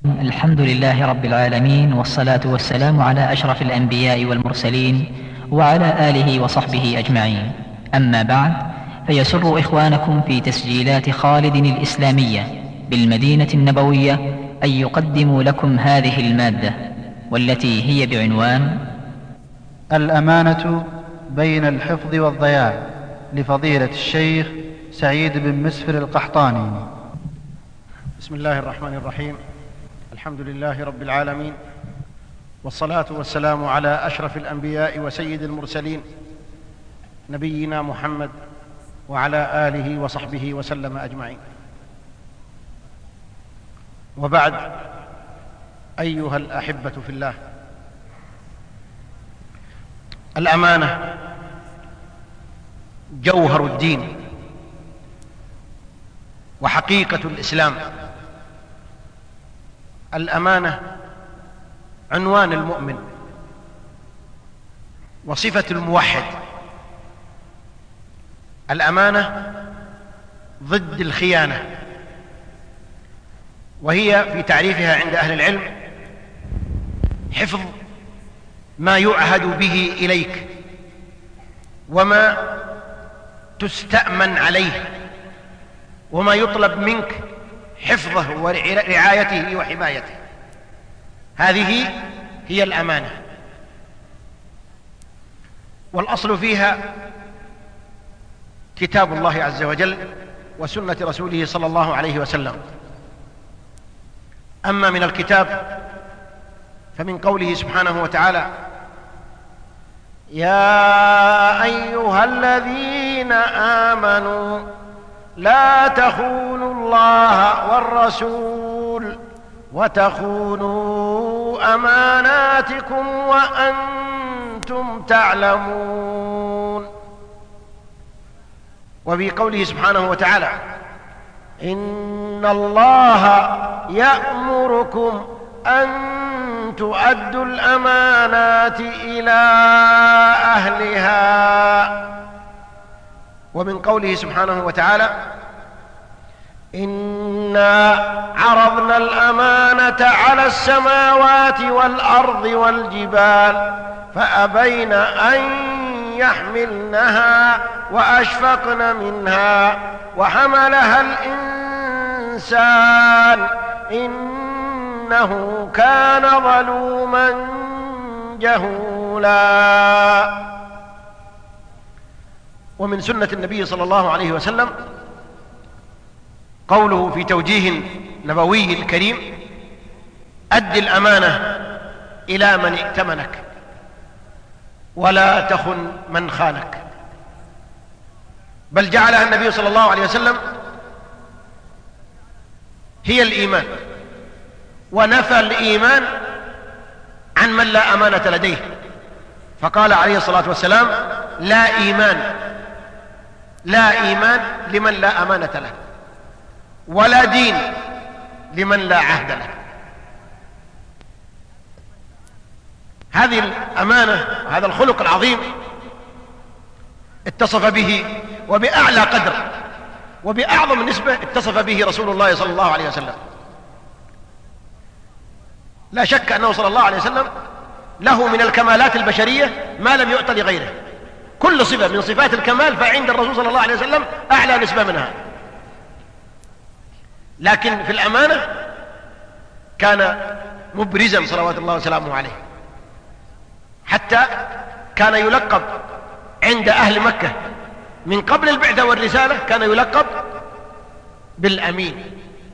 الحمد لله رب العالمين، والصلاة والسلام على أشرف الأنبياء والمرسلين وعلى آله وصحبه أجمعين. أما بعد، فيسر إخوانكم في تسجيلات خالد الإسلامية بالمدينة النبوية أن يقدموا لكم هذه المادة، والتي هي بعنوان الأمانة بين الحفظ والضياع، لفضيلة الشيخ سعيد بن مسفر القحطاني. بسم الله الرحمن الرحيم. الحمد لله رب العالمين، والصلاة والسلام على أشرف الأنبياء وسيد المرسلين نبينا محمد وعلى آله وصحبه وسلم أجمعين. وبعد، أيها الأحبة في الله، الأمانة جوهر الدين وحقيقة الإسلام. الأمانة عنوان المؤمن وصفة الموحد. الأمانة ضد الخيانة، وهي في تعريفها عند أهل العلم حفظ ما يعهد به إليك وما تستأمن عليه وما يطلب منك حفظه ورعايته وحمايته. هذه هي الأمانة، والأصل فيها كتاب الله عز وجل وسنة رسوله صلى الله عليه وسلم. أما من الكتاب فمن قوله سبحانه وتعالى: يا أيها الذين آمنوا لا تخونوا الله والرسول وتخونوا أماناتكم وأنتم تعلمون. وفي قوله سبحانه وتعالى: إن الله يأمركم أن تؤدوا الأمانات إلى أهلها. ومن قوله سبحانه وتعالى: إنا عرضنا الأمانة على السماوات والأرض والجبال فأبين أن يحملنها وأشفقن منها وحملها الإنسان إنه كان ظلوما جهولا. ومن سنة النبي صلى الله عليه وسلم قوله في توجيه نبوي الكريم: أد الأمانة إلى من ائتمنك ولا تخن من خانك. بل جعلها النبي صلى الله عليه وسلم هي الإيمان، ونفى الإيمان عن من لا أمانة لديه، فقال عليه الصلاة والسلام: لا إيمان لمن لا أمانة له، ولا دين لمن لا عهد له. هذه الأمانة، هذا الخلق العظيم اتصف به وبأعلى قدر وبأعظم نسبة اتصف به رسول الله صلى الله عليه وسلم. لا شك أنه صلى الله عليه وسلم له من الكمالات البشرية ما لم يؤت لغيره. كل صفة من صفات الكمال فعند الرسول صلى الله عليه وسلم أعلى نسبة منها. لكن في الأمانة كان مبرزا صلوات الله وسلامه عليه، حتى كان يلقب عند أهل مكة من قبل البعثة والرسالة، كان يلقب بالأمين.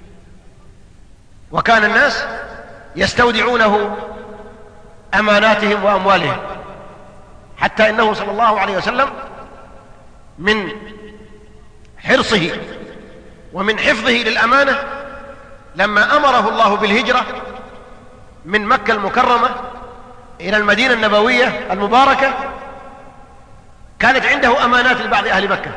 وكان الناس يستودعونه أماناتهم وأموالهم، حتى إنه صلى الله عليه وسلم من حرصه ومن حفظه للأمانة لما أمره الله بالهجرة من مكة المكرمة إلى المدينة النبوية المباركة، كانت عنده أمانات لبعض أهل مكة،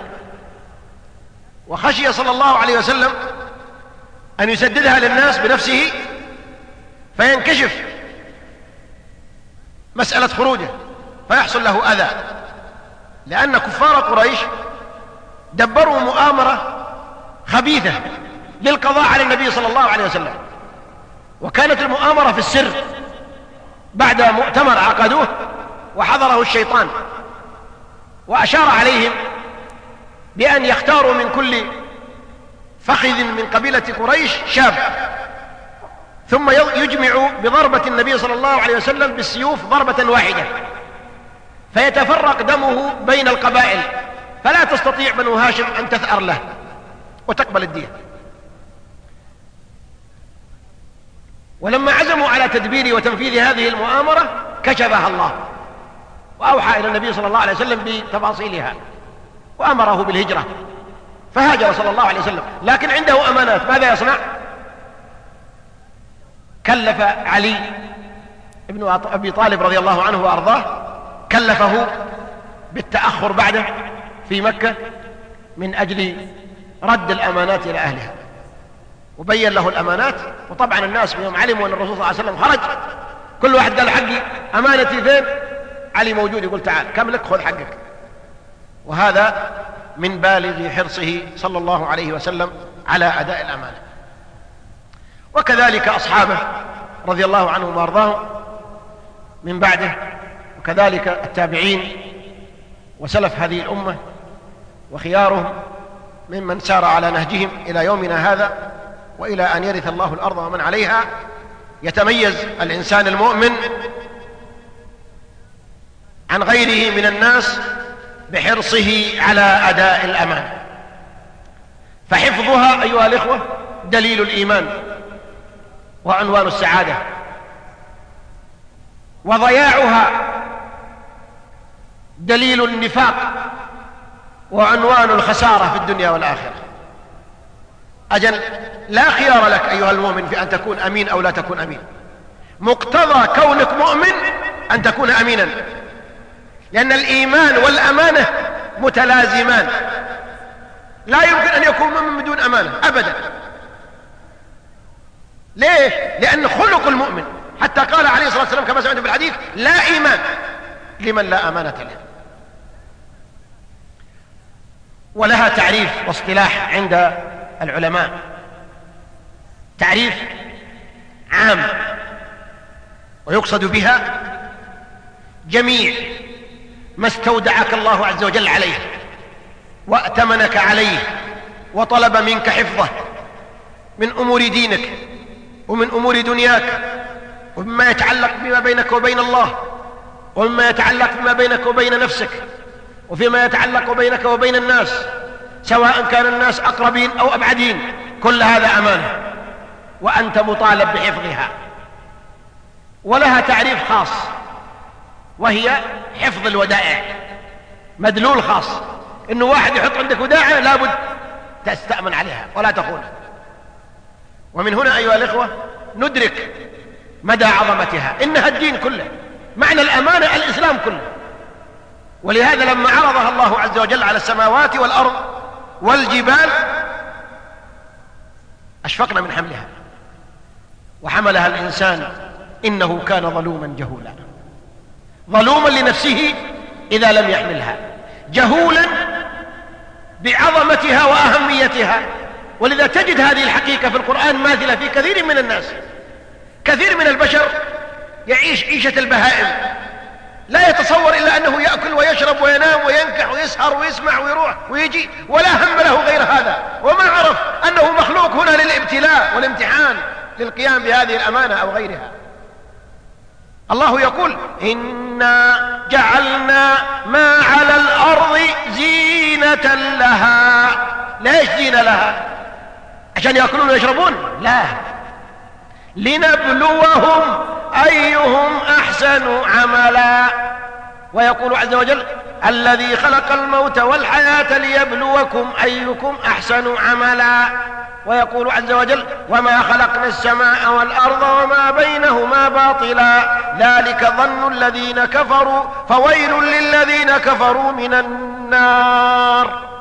وخشي صلى الله عليه وسلم أن يسددها للناس بنفسه فينكشف مسألة خروجه فيحصل له أذى، لأن كفار قريش دبروا مؤامرة خبيثة للقضاء على النبي صلى الله عليه وسلم، وكانت المؤامرة في السر بعد مؤتمر عقدوه وحضره الشيطان، وأشار عليهم بأن يختاروا من كل فخذ من قبيلة قريش شاب، ثم يجمع بضربة النبي صلى الله عليه وسلم بالسيوف ضربة واحدة، فيتفرق دمه بين القبائل، فلا تستطيع بنو هاشم أن تثأر له وتقبل الدية. ولما عزموا على تدبير وتنفيذ هذه المؤامرة كشفها الله وأوحى إلى النبي صلى الله عليه وسلم بتفاصيلها وأمره بالهجرة، فهاجر صلى الله عليه وسلم. لكن عنده أمانات، ماذا يصنع؟ كلف علي ابن أبي طالب رضي الله عنه وأرضاه، كلفه بالتأخر بعده في مكة من أجل رد الأمانات إلى أهلها، وبين له الأمانات. وطبعا الناس يوم علموا أن الرسول صلى الله عليه وسلم خرج، كل واحد قال حقي أمانتي فين؟ علي موجود، يقول تعال كم لك، خذ حقك. وهذا من بالغ حرصه صلى الله عليه وسلم على أداء الأمانة. وكذلك أصحابه رضي الله عنهم وأرضاهم من بعده، وكذلك التابعين وسلف هذه الأمة وخيارهم ممن سار على نهجهم إلى يومنا هذا وإلى أن يرث الله الأرض ومن عليها. يتميز الإنسان المؤمن عن غيره من الناس بحرصه على أداء الأمانة، فحفظها أيها الإخوة دليل الإيمان وعنوان السعادة، وضياعها دليل النفاق وعنوان الخسارة في الدنيا والآخرة. أجل لا خيار لك أيها المؤمن في أن تكون أمين أو لا تكون أمين، مقتضى كونك مؤمن أن تكون أمينا، لأن الإيمان والأمانة متلازمان، لا يمكن أن يكون مؤمن بدون أمانة أبدا. ليه؟ لأن خلق المؤمن، حتى قال عليه الصلاة والسلام كما سمعت في الحديث: لا إيمان لمن لا أمانة له. ولها تعريف واصطلاح عند العلماء، تعريف عام، ويقصد بها جميع ما استودعك الله عز وجل عليه وأتمنك عليه وطلب منك حفظه من أمور دينك ومن أمور دنياك، ومما يتعلق بما بينك وبين الله، ومما يتعلق بما بينك وبين نفسك، وفيما يتعلق بينك وبين الناس، سواء كان الناس أقربين أو أبعدين، كل هذا أمانة وأنت مطالب بحفظها. ولها تعريف خاص، وهي حفظ الودائع، مدلول خاص، إنه واحد يحط عندك ودائع لابد تستأمن عليها ولا تخونها. ومن هنا أيها الإخوة ندرك مدى عظمتها، إنها الدين كله، معنى الأمانة الإسلام كله. ولهذا لما عرضها الله عز وجل على السماوات والأرض والجبال أشفقنا من حملها، وحملها الإنسان إنه كان ظلوما جهولا، ظلوما لنفسه إذا لم يحملها، جهولا بعظمتها وأهميتها. ولذا تجد هذه الحقيقة في القرآن ماثلة في كثير من الناس. كثير من البشر يعيش عيشة البهائم، لا يتصور إلا أنه يأكل ويشرب وينام وينكح ويسهر ويسمع ويروح ويجي، ولا هم له غير هذا، وما عرف أنه مخلوق هنا للابتلاء والامتحان للقيام بهذه الأمانة أو غيرها. الله يقول: إنا جعلنا ما على الأرض زينة لها. ليش زينة لها؟ عشان يأكلون ويشربون؟ لا، لنبلوهم أيهم أحسن عملا. ويقول عز وجل: الذي خلق الموت والحياة ليبلوكم أيكم أحسن عملا. ويقول عز وجل: وما خلقنا السماء والأرض وما بينهما باطلا ذلك ظن الذين كفروا فويل للذين كفروا من النار.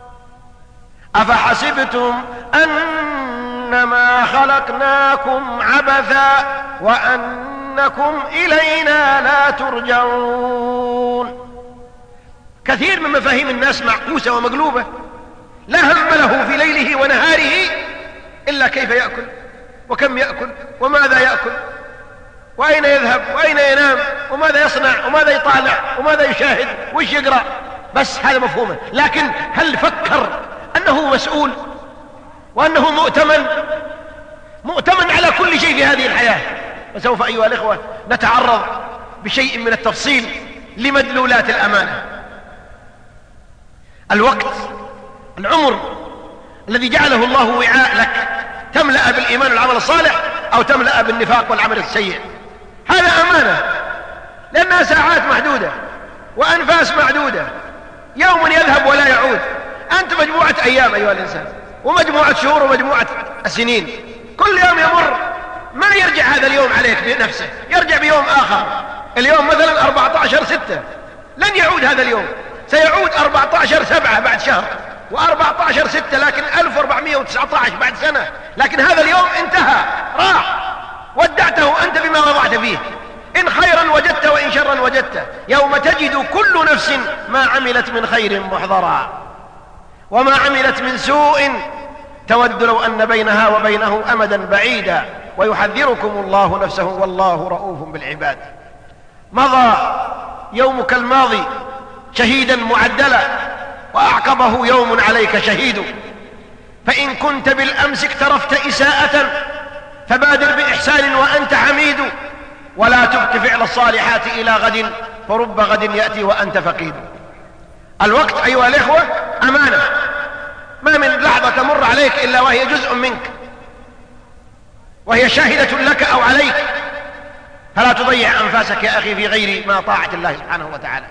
أفحسبتم أنما خلقناكم عبثا وأنكم إلينا لا ترجعون. كثير من مفاهيم الناس معكوسة ومقلوبة، لا هم له في ليله ونهاره إلا كيف يأكل وكم يأكل وماذا يأكل وأين يذهب وأين ينام وماذا يصنع وماذا يطالع وماذا يشاهد وإيش يقرأ، بس هذا مفهومه. لكن هل فكر أنه مسؤول وأنه مؤتمن على كل شيء في هذه الحياة؟ وسوف أيها الإخوة نتعرض بشيء من التفصيل لمدلولات الأمانة. الوقت، العمر الذي جعله الله وعاء لك تملأ بالإيمان والعمل الصالح أو تملأ بالنفاق والعمل السيء، هذا أمانة، لأنها ساعات محدودة وأنفاس معدودة، يوم يذهب ولا يعود. أنت مجموعة أيام أيها الإنسان، ومجموعة شهور ومجموعة سنين، كل يوم يمر ما يرجع هذا اليوم عليك بنفسه، يرجع بيوم آخر. اليوم مثلا 14/6 لن يعود هذا اليوم، سيعود 14/7 بعد شهر، و14/6 لكن 1419 بعد سنة. لكن هذا اليوم انتهى، راح، ودعته أنت بما وضعت فيه، إن خيرا وجدت وإن شرا وجدت. يوم تجد كل نفس ما عملت من خير محضرا وما عملت من سوء تود لو أن بينها وبينه أمدا بعيدا ويحذركم الله نفسه والله رؤوف بالعباد. مضى يومك الماضي شهيدا معدلا، وأعقبه يوم عليك شهيد. فإن كنت بالأمس اقترفت إساءة فبادر بإحسان وأنت حميد، ولا تبق فعل الصالحات إلى غد فرب غد يأتي وأنت فقيد. الوقت أيها الإخوة أمانة، ما من لحظة تمر عليك إلا وهي جزء منك، وهي شاهدة لك أو عليك، فلا تضيع أنفاسك يا أخي في غير ما طاعة الله سبحانه وتعالى،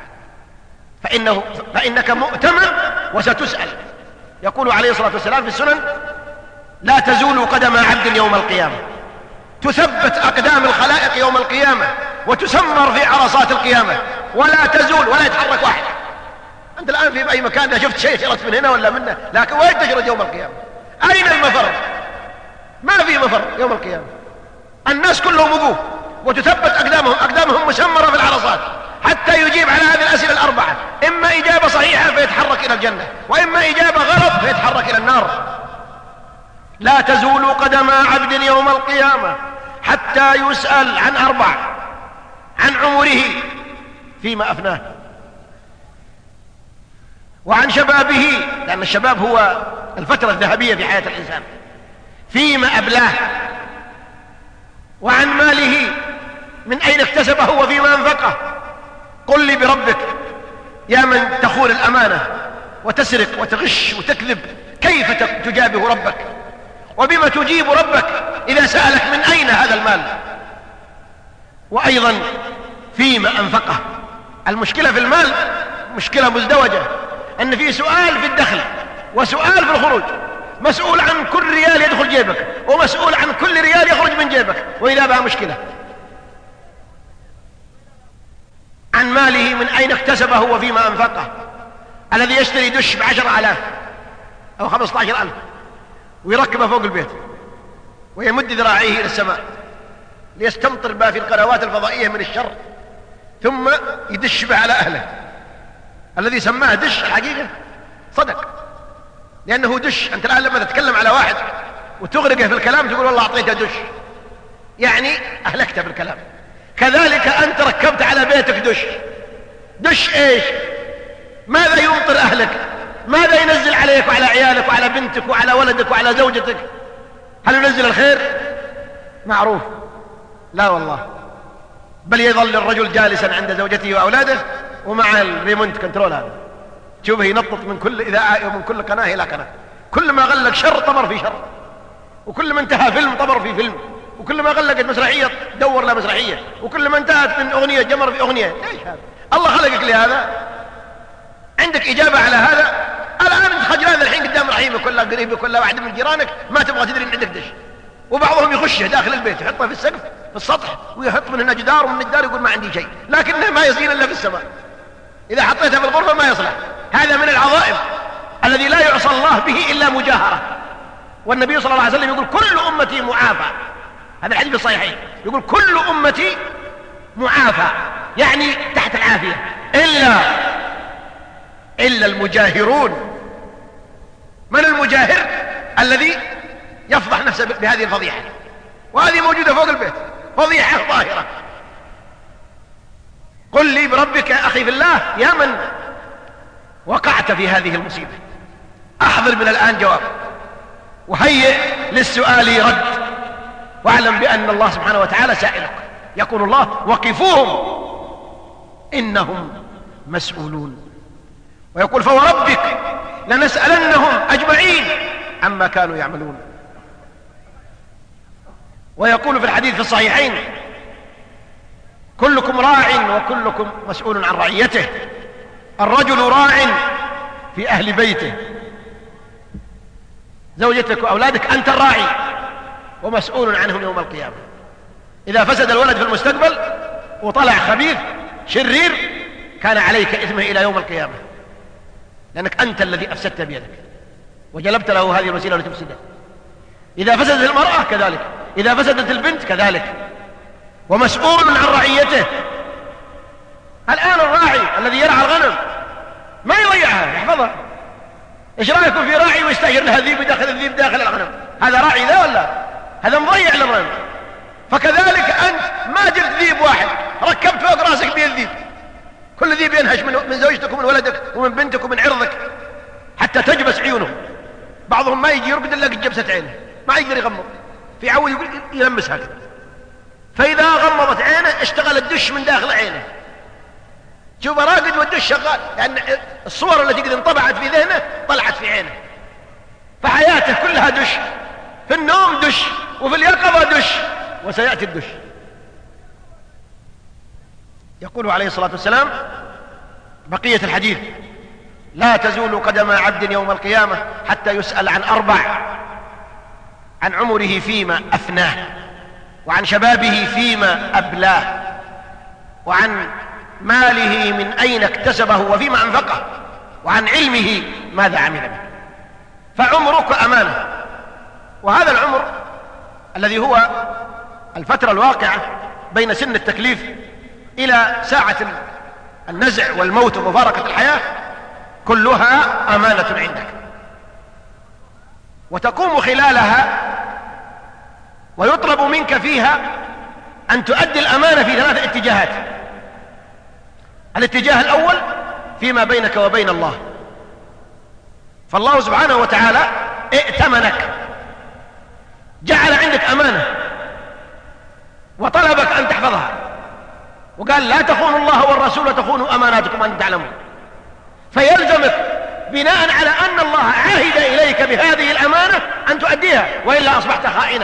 فإنك مؤتمن وستسأل. يقول عليه الصلاة والسلام في السنن: لا تزول قدم عبد يوم القيامة، تثبت أقدام الخلائق يوم القيامة وتسمر في عرصات القيامة، ولا تزول ولا يتحرك واحد. أنت الآن في أي مكان إذا شفت شيء شرت من هنا ولا منه، لكن وين تشرد يوم القيامة؟ أين المفر؟ ما في مفر يوم القيامة، الناس كلهم وقوف وتثبت أقدامهم مسمرة في العرصات حتى يجيب على هذه الأسئلة الأربعة، إما إجابة صحيحة فيتحرك إلى الجنة، وإما إجابة غلط فيتحرك إلى النار. لا تزول قدم عبد يوم القيامة حتى يسأل عن 4: عن عمره فيما أفناه، وعن شبابه، لأن الشباب هو الفترة الذهبية في حياة الإنسان، فيما أبلاه، وعن ماله من أين اكتسبه وفيما أنفقه. قل لي بربك يا من تخون الأمانة وتسرق وتغش وتكذب، كيف تجابه ربك؟ وبما تجيب ربك إذا سألك من أين هذا المال؟ وأيضا فيما أنفقه. المشكلة في المال مشكلة مزدوجة، أن في سؤال في الدخل وسؤال في الخروج، مسؤول عن كل ريال يدخل جيبك ومسؤول عن كل ريال يخرج من جيبك، وإذا بها مشكلة. عن ماله من أين اكتسبه وفيما أنفقه. الذي يشتري دش ب10,000 أو 15,000 ويركبه فوق البيت ويمد ذراعيه إلى السماء ليستمطر به في القنوات الفضائية من الشر، ثم يدش به على أهله. الذي سماه دش الحقيقة صدق، لأنه دش. أنت الآن لما تتكلم على واحد وتغرقه في الكلام تقول والله أعطيته دش، يعني أهلكته بالكلام. كذلك أنت ركبت على بيتك دش إيش؟ ماذا يمطر أهلك؟ ماذا ينزل عليك وعلى عيالك وعلى بنتك وعلى ولدك وعلى زوجتك؟ هل ينزل الخير؟ معروف، لا والله، بل يظل الرجل جالسا عند زوجته وأولاده ومع الريمونت كنترول هذا، شوفه ينطط من كل إذاعة ومن كل قناة إلى قناة. كل ما غلق شر طمر في شر، وكل ما انتهى فيلم طمر في فيلم، وكل ما غلقت مسرحية دور له مسرحية، وكل ما انتهت من أغنية جمر في أغنية. ليش هذا؟ الله خلقك لهذا؟ عندك إجابة على هذا؟ الآن انت خجلان الحين قدام رحيمك ولا قريبك ولا واحد من جيرانك ما تبغى تدري ان عندك دش، وبعضهم يخشه داخل البيت يحطه في السقف في السطح ويحط من هنا جدار ومن الجدار يقول ما عندي شيء، لكنه ما يصير الا في السماء. إذا حطيتها في الغرفة ما يصلح. هذا من العظائم الذي لا يعصى الله به إلا مجاهرة. والنبي صلى الله عليه وسلم يقول كل أمتي معافى، هذا الحديث الصحيحين، يقول كل أمتي معافى، يعني تحت العافية إلا المجاهرون. من المجاهر؟ الذي يفضح نفسه بهذه الفضيحة، وهذه موجودة فوق البيت، فضيحة ظاهرة. قل لي بربك يا أخي في الله يا من وقعت في هذه المصيبة، أحضر من الآن جواب، وهيئ للسؤال رد، واعلم بأن الله سبحانه وتعالى سائلك. يقول الله: وقفوهم إنهم مسؤولون. ويقول: فوربك لنسألنهم أجمعين عما كانوا يعملون. ويقول في الحديث في الصحيحين: كلكم راع وكلكم مسؤول عن رعيته. الرجل راع في أهل بيته، زوجتك وأولادك أنت الراعي ومسؤول عنهم يوم القيامة. إذا فسد الولد في المستقبل وطلع خبيث شرير كان عليك إثمه إلى يوم القيامة، لأنك أنت الذي أفسدت بيدك وجلبت له هذه الوسيلة لتفسده. إذا فسدت المرأة كذلك، إذا فسدت البنت كذلك، ومسؤول عن رعيته. الآن الراعي الذي يرعى الغنم ما يضيعها، يحفظها. إيش رأيكم في راعي ويستأجر لها ذيب ويدخل الذيب داخل الغنم؟ هذا راعي ذا ولا هذا مضيع للغنم؟ فكذلك أنت ما جبت ذيب واحد ركبت فوق راسك به الذيب، كل ذيب ينهش من زوجتك ومن ولدك ومن بنتك ومن عرضك حتى تجبس عيونهم. بعضهم ما يجي يرقد إلا قد جبست عينه، ما يقدر يغمض، في عود يقول يلمس هكذا، فإذا غمضت عينه اشتغل الدش من داخل عينه. شوف راقد والدش شغال، لأن الصور التي قد انطبعت في ذهنه طلعت في عينه، فحياته كلها دش، في النوم دش وفي اليقظة دش، وسيأتي الدش. يقول عليه الصلاة والسلام بقية الحديث: لا تزول قدم عبد يوم القيامة حتى يسأل عن 4: عن عمره فيما أفناه، وعن شبابه فيما أبلاه، وعن ماله من أين اكتسبه وفيما أنفقه، وعن علمه ماذا عمل به. فعمرك أمانة، وهذا العمر الذي هو الفترة الواقعة بين سن التكليف إلى ساعة النزع والموت ومفارقة الحياة كلها أمانة عندك، وتقوم خلالها ويطلب منك فيها أن تؤدي الأمانة في 3 اتجاهات. الاتجاه الأول فيما بينك وبين الله، فالله سبحانه وتعالى ائتمنك، جعل عندك أمانة وطلبك أن تحفظها، وقال: لا تخونوا الله والرسول وتخونوا أماناتكم وأنتم تعلمون. فيلزمك بناء على أن الله عاهد إليك بهذه الأمانة أن تؤديها، وإلا أصبحت خائنا.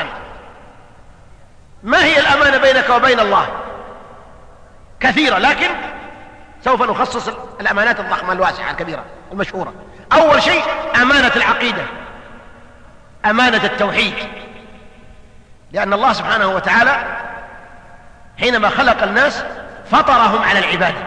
ما هي الأمانة بينك وبين الله؟ كثيرة، لكن سوف نخصص الأمانات الضخمة الواسعة الكبيرة المشهورة. أول شيء أمانة العقيدة، أمانة التوحيد، لأن الله سبحانه وتعالى حينما خلق الناس فطرهم على العبادة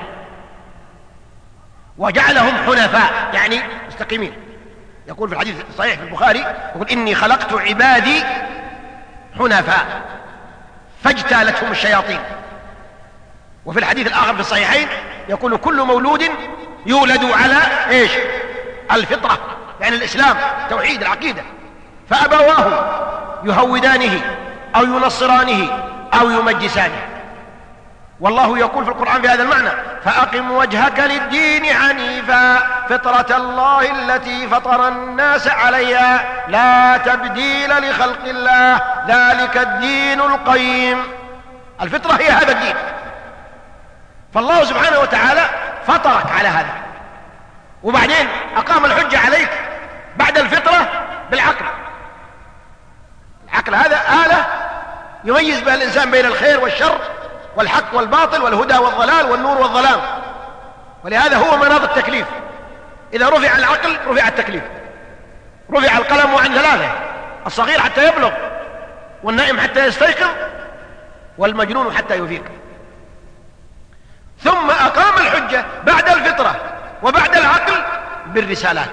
وجعلهم حنفاء، يعني مستقيمين. يقول في الحديث الصحيح في البخاري: يقول: إني خلقت عبادي حنفاء فاجتالتهم الشياطين. وفي الحديث الآخر في الصحيحين يقول: كل مولود يولد على إيش؟ الفطرة، يعني الإسلام، توحيد العقيدة، فأبواه يهودانه أو ينصرانه أو يمجسانه. والله يقول في القرآن في هذا المعنى: فأقم وجهك للدين حنيفا فطرة الله التي فطر الناس عليها لا تبديل لخلق الله ذلك الدين القيم. الفطرة هي هذا الدين، فالله سبحانه وتعالى فطرك على هذا، وبعدين أقام الحجة عليك بعد الفطرة بالعقل. العقل هذا آلة يميز بها الإنسان بين الخير والشر والحق والباطل والهدى والضلال والنور والظلام، ولهذا هو مناط التكليف. إذا رفع العقل رفع التكليف، رفع القلم عن 3: الصغير حتى يبلغ، والنائم حتى يستيقظ، والمجنون حتى يفيق. ثم أقام الحجة بعد الفطرة وبعد العقل بالرسالات،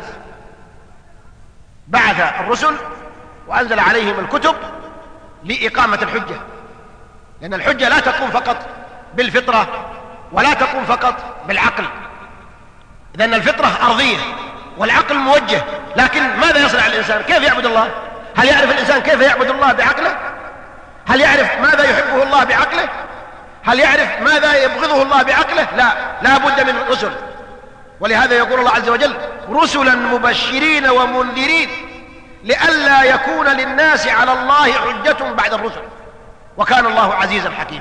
بعث الرسل وأنزل عليهم الكتب لإقامة الحجة، لأن الحجة لا تقوم فقط بالفطرة ولا تقوم فقط بالعقل، لأن الفطرة أرضية والعقل موجه. لكن ماذا يصنع الإنسان؟ كيف يعبد الله؟ هل يعرف الإنسان كيف يعبد الله بعقله؟ هل يعرف ماذا يحبه الله بعقله؟ هل يعرف ماذا يبغضه الله بعقله؟ لا بد من رسل. ولهذا يقول الله عز وجل رسلا مبشرين ومنذرين لئلا يكون للناس على الله حجة بعد الرسل وكان الله عزيزا حكيما.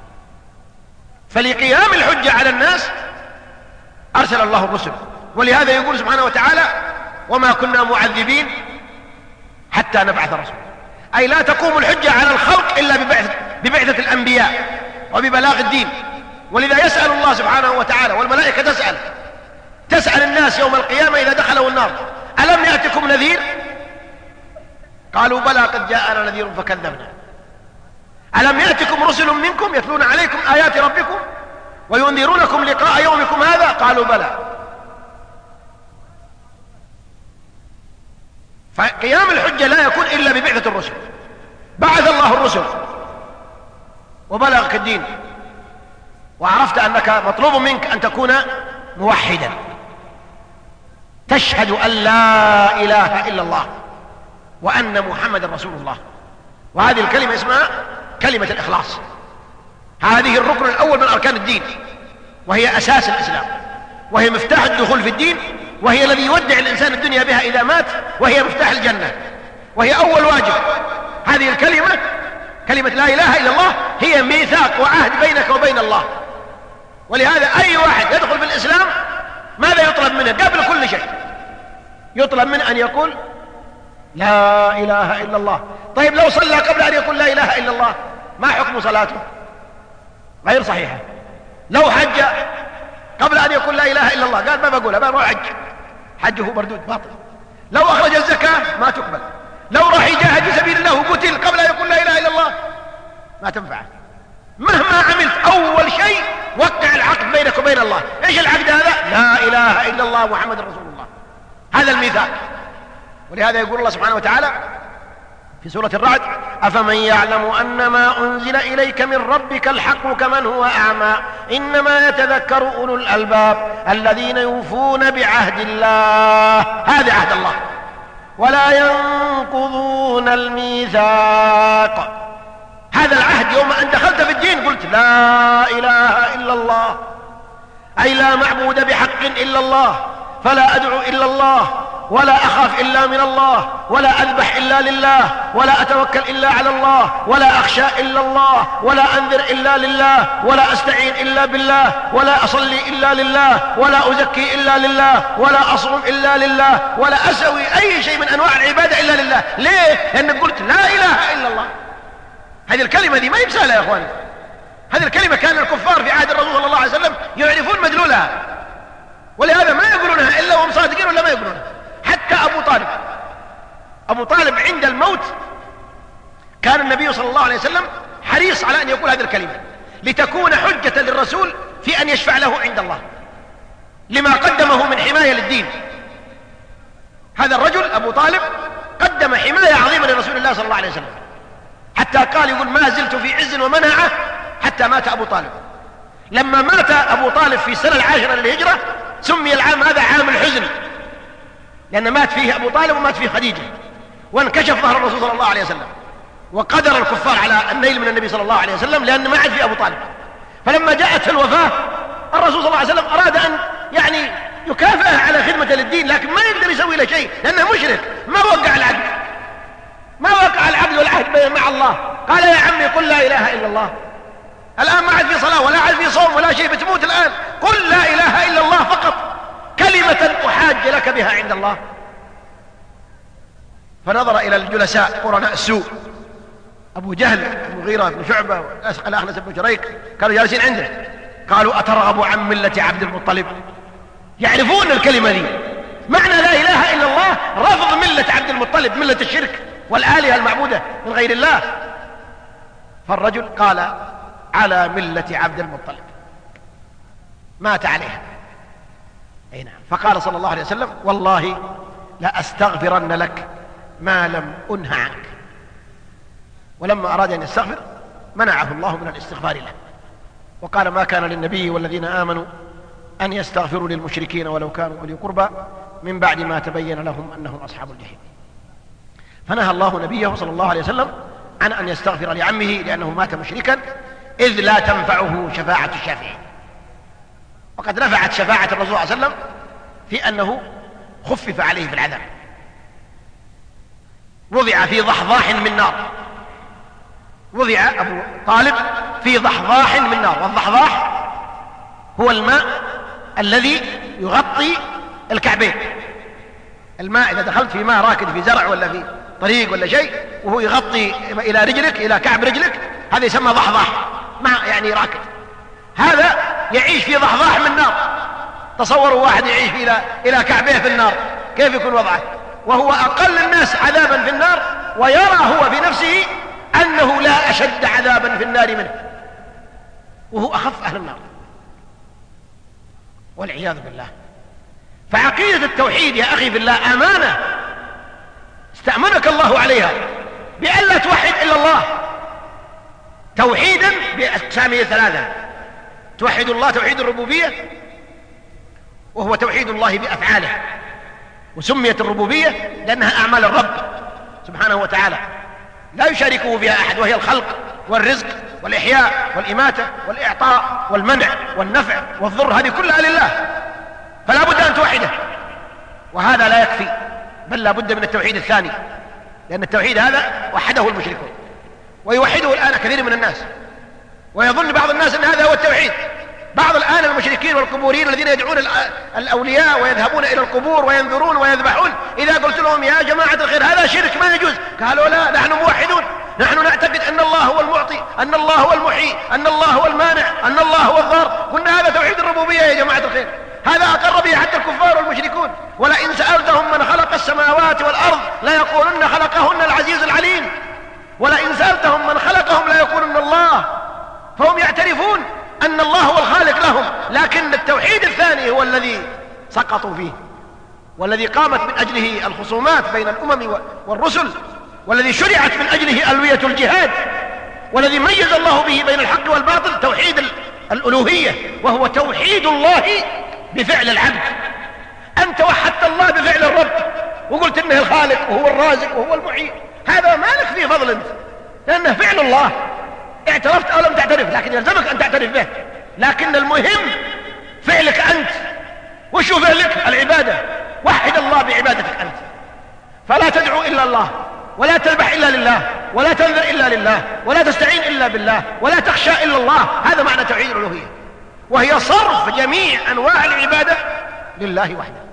فلقيام الحجة على الناس أرسل الله الرسل. ولهذا يقول سبحانه وتعالى وما كنا معذبين حتى نبعث رسولا، أي لا تقوم الحجة على الخلق إلا ببعثة الأنبياء وببلاغ الدين. ولذا يسأل الله سبحانه وتعالى والملائكة تسأل الناس يوم القيامة إذا دخلوا النار ألم يأتكم نذير؟ قالوا بلى قد جاءنا نذير فكذبنا. ألم يأتكم رسل منكم يتلون عليكم آيات ربكم وينذرونكم لقاء يومكم هذا؟ قالوا بلى. فقيام الحجة لا يكون إلا ببعثة الرسل. بعث الله الرسل وبلغك الدين وعرفت أنك مطلوب منك أن تكون موحدا تشهد أن لا إله إلا الله وأن محمد رسول الله. وهذه الكلمة اسمها كلمة الإخلاص. هذه الركن الأول من أركان الدين وهي أساس الإسلام وهي مفتاح الدخول في الدين وهي الذي يودع الإنسان الدنيا بها إذا مات وهي مفتاح الجنة وهي أول واجب. هذه الكلمة كلمة لا إله إلا الله هي ميثاق وعهد بينك وبين الله. ولهذا أي واحد يدخل في الإسلام ماذا يطلب منه قبل كل شيء؟ يطلب منه أن يقول لا إله إلا الله. طيب لو صلى قبل أن يقول لا إله إلا الله ما حكم صلاته؟ غير صحيحة. لو حج قبل أن يقول لا إله إلا الله قال ما بقولها ما بروح حج، حجه مردود باطل. لو أخرج الزكاة ما تقبل. لو راح يجاهد في سبيل الله وقتل قبل أن يقول لا إله إلا الله ما تنفع. مهما عملت أول شيء وقع العقد بينك وبين الله. إيش العقد هذا؟ لا إله إلا الله محمد رسول الله. هذا الميثاق. ولهذا يقول الله سبحانه وتعالى في سورة الرعد أفمن يعلم أن ما أنزل إليك من ربك الحق كمن هو أعمى إنما يتذكر أولو الألباب الذين يوفون بعهد الله. هذا عهد الله ولا ينقضون الميثاق. هذا العهد يوم أن دخلت في الدين قلت لا إله إلا الله أي لا معبود بحق إلا الله فلا أدعو إلا الله ولا أخاف إلا من الله ولا أذبح إلا لله ولا أتوكل إلا على الله ولا أخشى إلا الله ولا أنذر إلا لله ولا أستعين إلا بالله ولا أصلي إلا لله ولا أزكي إلا لله ولا أصوم إلا لله ولا أسوي أي شيء من أنواع العبادة إلا لله. ليه؟ لأنك قلت لا إله إلا الله. هذه الكلمة دي ما هي بسهلة يا أخواني. هذه الكلمة كان الكفار في عهد الرسول صلى الله عليه وسلم يعرفون مدلولها ولهذا ما يقولونها إلا وهم صادقين ولا ما يقولونها. حتى أبو طالب عند الموت كان النبي صلى الله عليه وسلم حريص على أن يقول هذه الكلمة لتكون حجة للرسول في أن يشفع له عند الله لما قدمه من حماية للدين. هذا الرجل أبو طالب قدم حماية عظيمة لرسول الله صلى الله عليه وسلم حتى قال يقول ما زلت في عز ومنعة حتى مات أبو طالب. لما مات أبو طالب في السنة 10 للهجرة سمي العام هذا عام الحزن لأن مات فيه أبو طالب ومات فيه خديجة وانكشف ظهر الرسول صلى الله عليه وسلم وقدر الكفار على النيل من النبي صلى الله عليه وسلم لأن ما عاد في أبو طالب. فلما جاءت الوفاة الرسول صلى الله عليه وسلم أراد أن يكافئه على خدمة للدين لكن ما يقدر يسوي له شيء لأنه مشرك ما وقع العقد والعهد مع الله. قال يا عمي قل لا إله إلا الله. الآن ما عاد في صلاة ولا عاد في صوم ولا شيء بتموت الآن. قل لا إله إلا الله فقط كلمة أحاج لك بها عند الله. فنظر إلى الجلساء قرناء السوء أبو جهل المغيرة بن شعبة الأخنس بن شريك كانوا جالسين عنده قالوا أترغب عن ملة عبد المطلب. يعرفون الكلمة دي معنى لا إله إلا الله رفض ملة عبد المطلب ملة الشرك والآلهة المعبودة من غير الله. فالرجل قال على ملة عبد المطلب مات عليها. أي نعم. فقال صلى الله عليه وسلم والله لا أستغفرن لك ما لم أنه عنك. ولما أراد أن يستغفر منعه الله من الاستغفار له وقال ما كان للنبي والذين آمنوا أن يستغفروا للمشركين ولو كانوا أولي قربى من بعد ما تبين لهم أنهم أصحاب الجحيم. فنهى الله نبيه صلى الله عليه وسلم عن أن يستغفر لعمه لأنه مات مشركا، إذ لا تنفعه شفاعة الشافعين. وقد نفعت شفاعة الرسول صلى الله عليه وسلم في أنه خفف عليه في العذاب، وضع في ضحضاح من نار، وضع أبو طالب في ضحضاح من نار، والضحضاح هو الماء الذي يغطي الكعبين. الماء إذا دخلت في ماء راكد في زرع ولا في طريق ولا شيء وهو يغطي إلى رجلك، إلى كعب رجلك، هذا يسمى ضحضاح، ماء يعني راكد. هذا يعيش في ضحضاح من نار. تصوروا واحد يعيش إلى كعبيه في النار، كيف يكون وضعه؟ وهو أقل الناس عذابا في النار، ويرى هو في نفسه أنه لا أشد عذابا في النار منه، وهو أخف أهل النار والعياذ بالله. فعقيدة التوحيد يا أخي بالله أمانة استأمنك الله عليها بألا توحد إلا الله توحيدا بأقسامه ثلاثة: توحد الله توحيد الربوبية، وهو توحيد الله بأفعاله، وسميت الربوبية لأنها أعمال الرب سبحانه وتعالى لا يشاركه فيها أحد، وهي الخلق والرزق والإحياء والإماتة والإعطاء والمنع والنفع والضر، هذه كلها لله، فلا بد أن توحده. وهذا لا يكفي، بل لا بد من التوحيد الثاني، لأن التوحيد هذا وحده المشركون، ويوحده الآن كثير من الناس، ويظن بعض الناس أن هذا هو التوحيد. بعض الآن المشركين والقبوريين الذين يدعون الأولياء ويذهبون إلى القبور وينذرون ويذبحون، إذا قلت لهم يا جماعة الخير هذا شرك ما يجوز، قالوا لا، نحن موحدون، نحن نعتقد أن الله هو المعطي، أن الله هو المحيي، أن الله هو المانع، أن الله هو الضار. قلنا هذا توحيد الربوبية يا جماعة الخير، هذا أقر به حتى الكفار والمشركون. ولئن سألتهم من خلق السماوات والأرض ليقولن خلقهن العزيز العليم، ولئن سألتهم من خلقهم ليقولن الله. فهم يعترفون أن الله هو الخالق لهم، لكن التوحيد الثاني هو الذي سقطوا فيه، والذي قامت من أجله الخصومات بين الأمم والرسل، والذي شرعت من أجله ألوية الجهاد، والذي ميز الله به بين الحق والباطل، توحيد الألوهية، وهو توحيد الله بفعل العبد. أنت وحدت الله بفعل الرب وقلت إنه الخالق وهو الرازق وهو المحيي، هذا ما لك فيه فضل أنت، لأنه فعل الله، اعترفت أو لم تعترف، لكن يلزمك أن تعترف به. لكن المهم فعلك أنت. وشو فعلك؟ العبادة. وحد الله بعبادتك أنت، فلا تدعو إلا الله، ولا تذبح إلا لله، ولا تنذر إلا لله، ولا تستعين إلا بالله، ولا تخشى إلا الله. هذا معنى توحيد الألوهية، وهي صرف جميع أنواع العبادة لله وحده.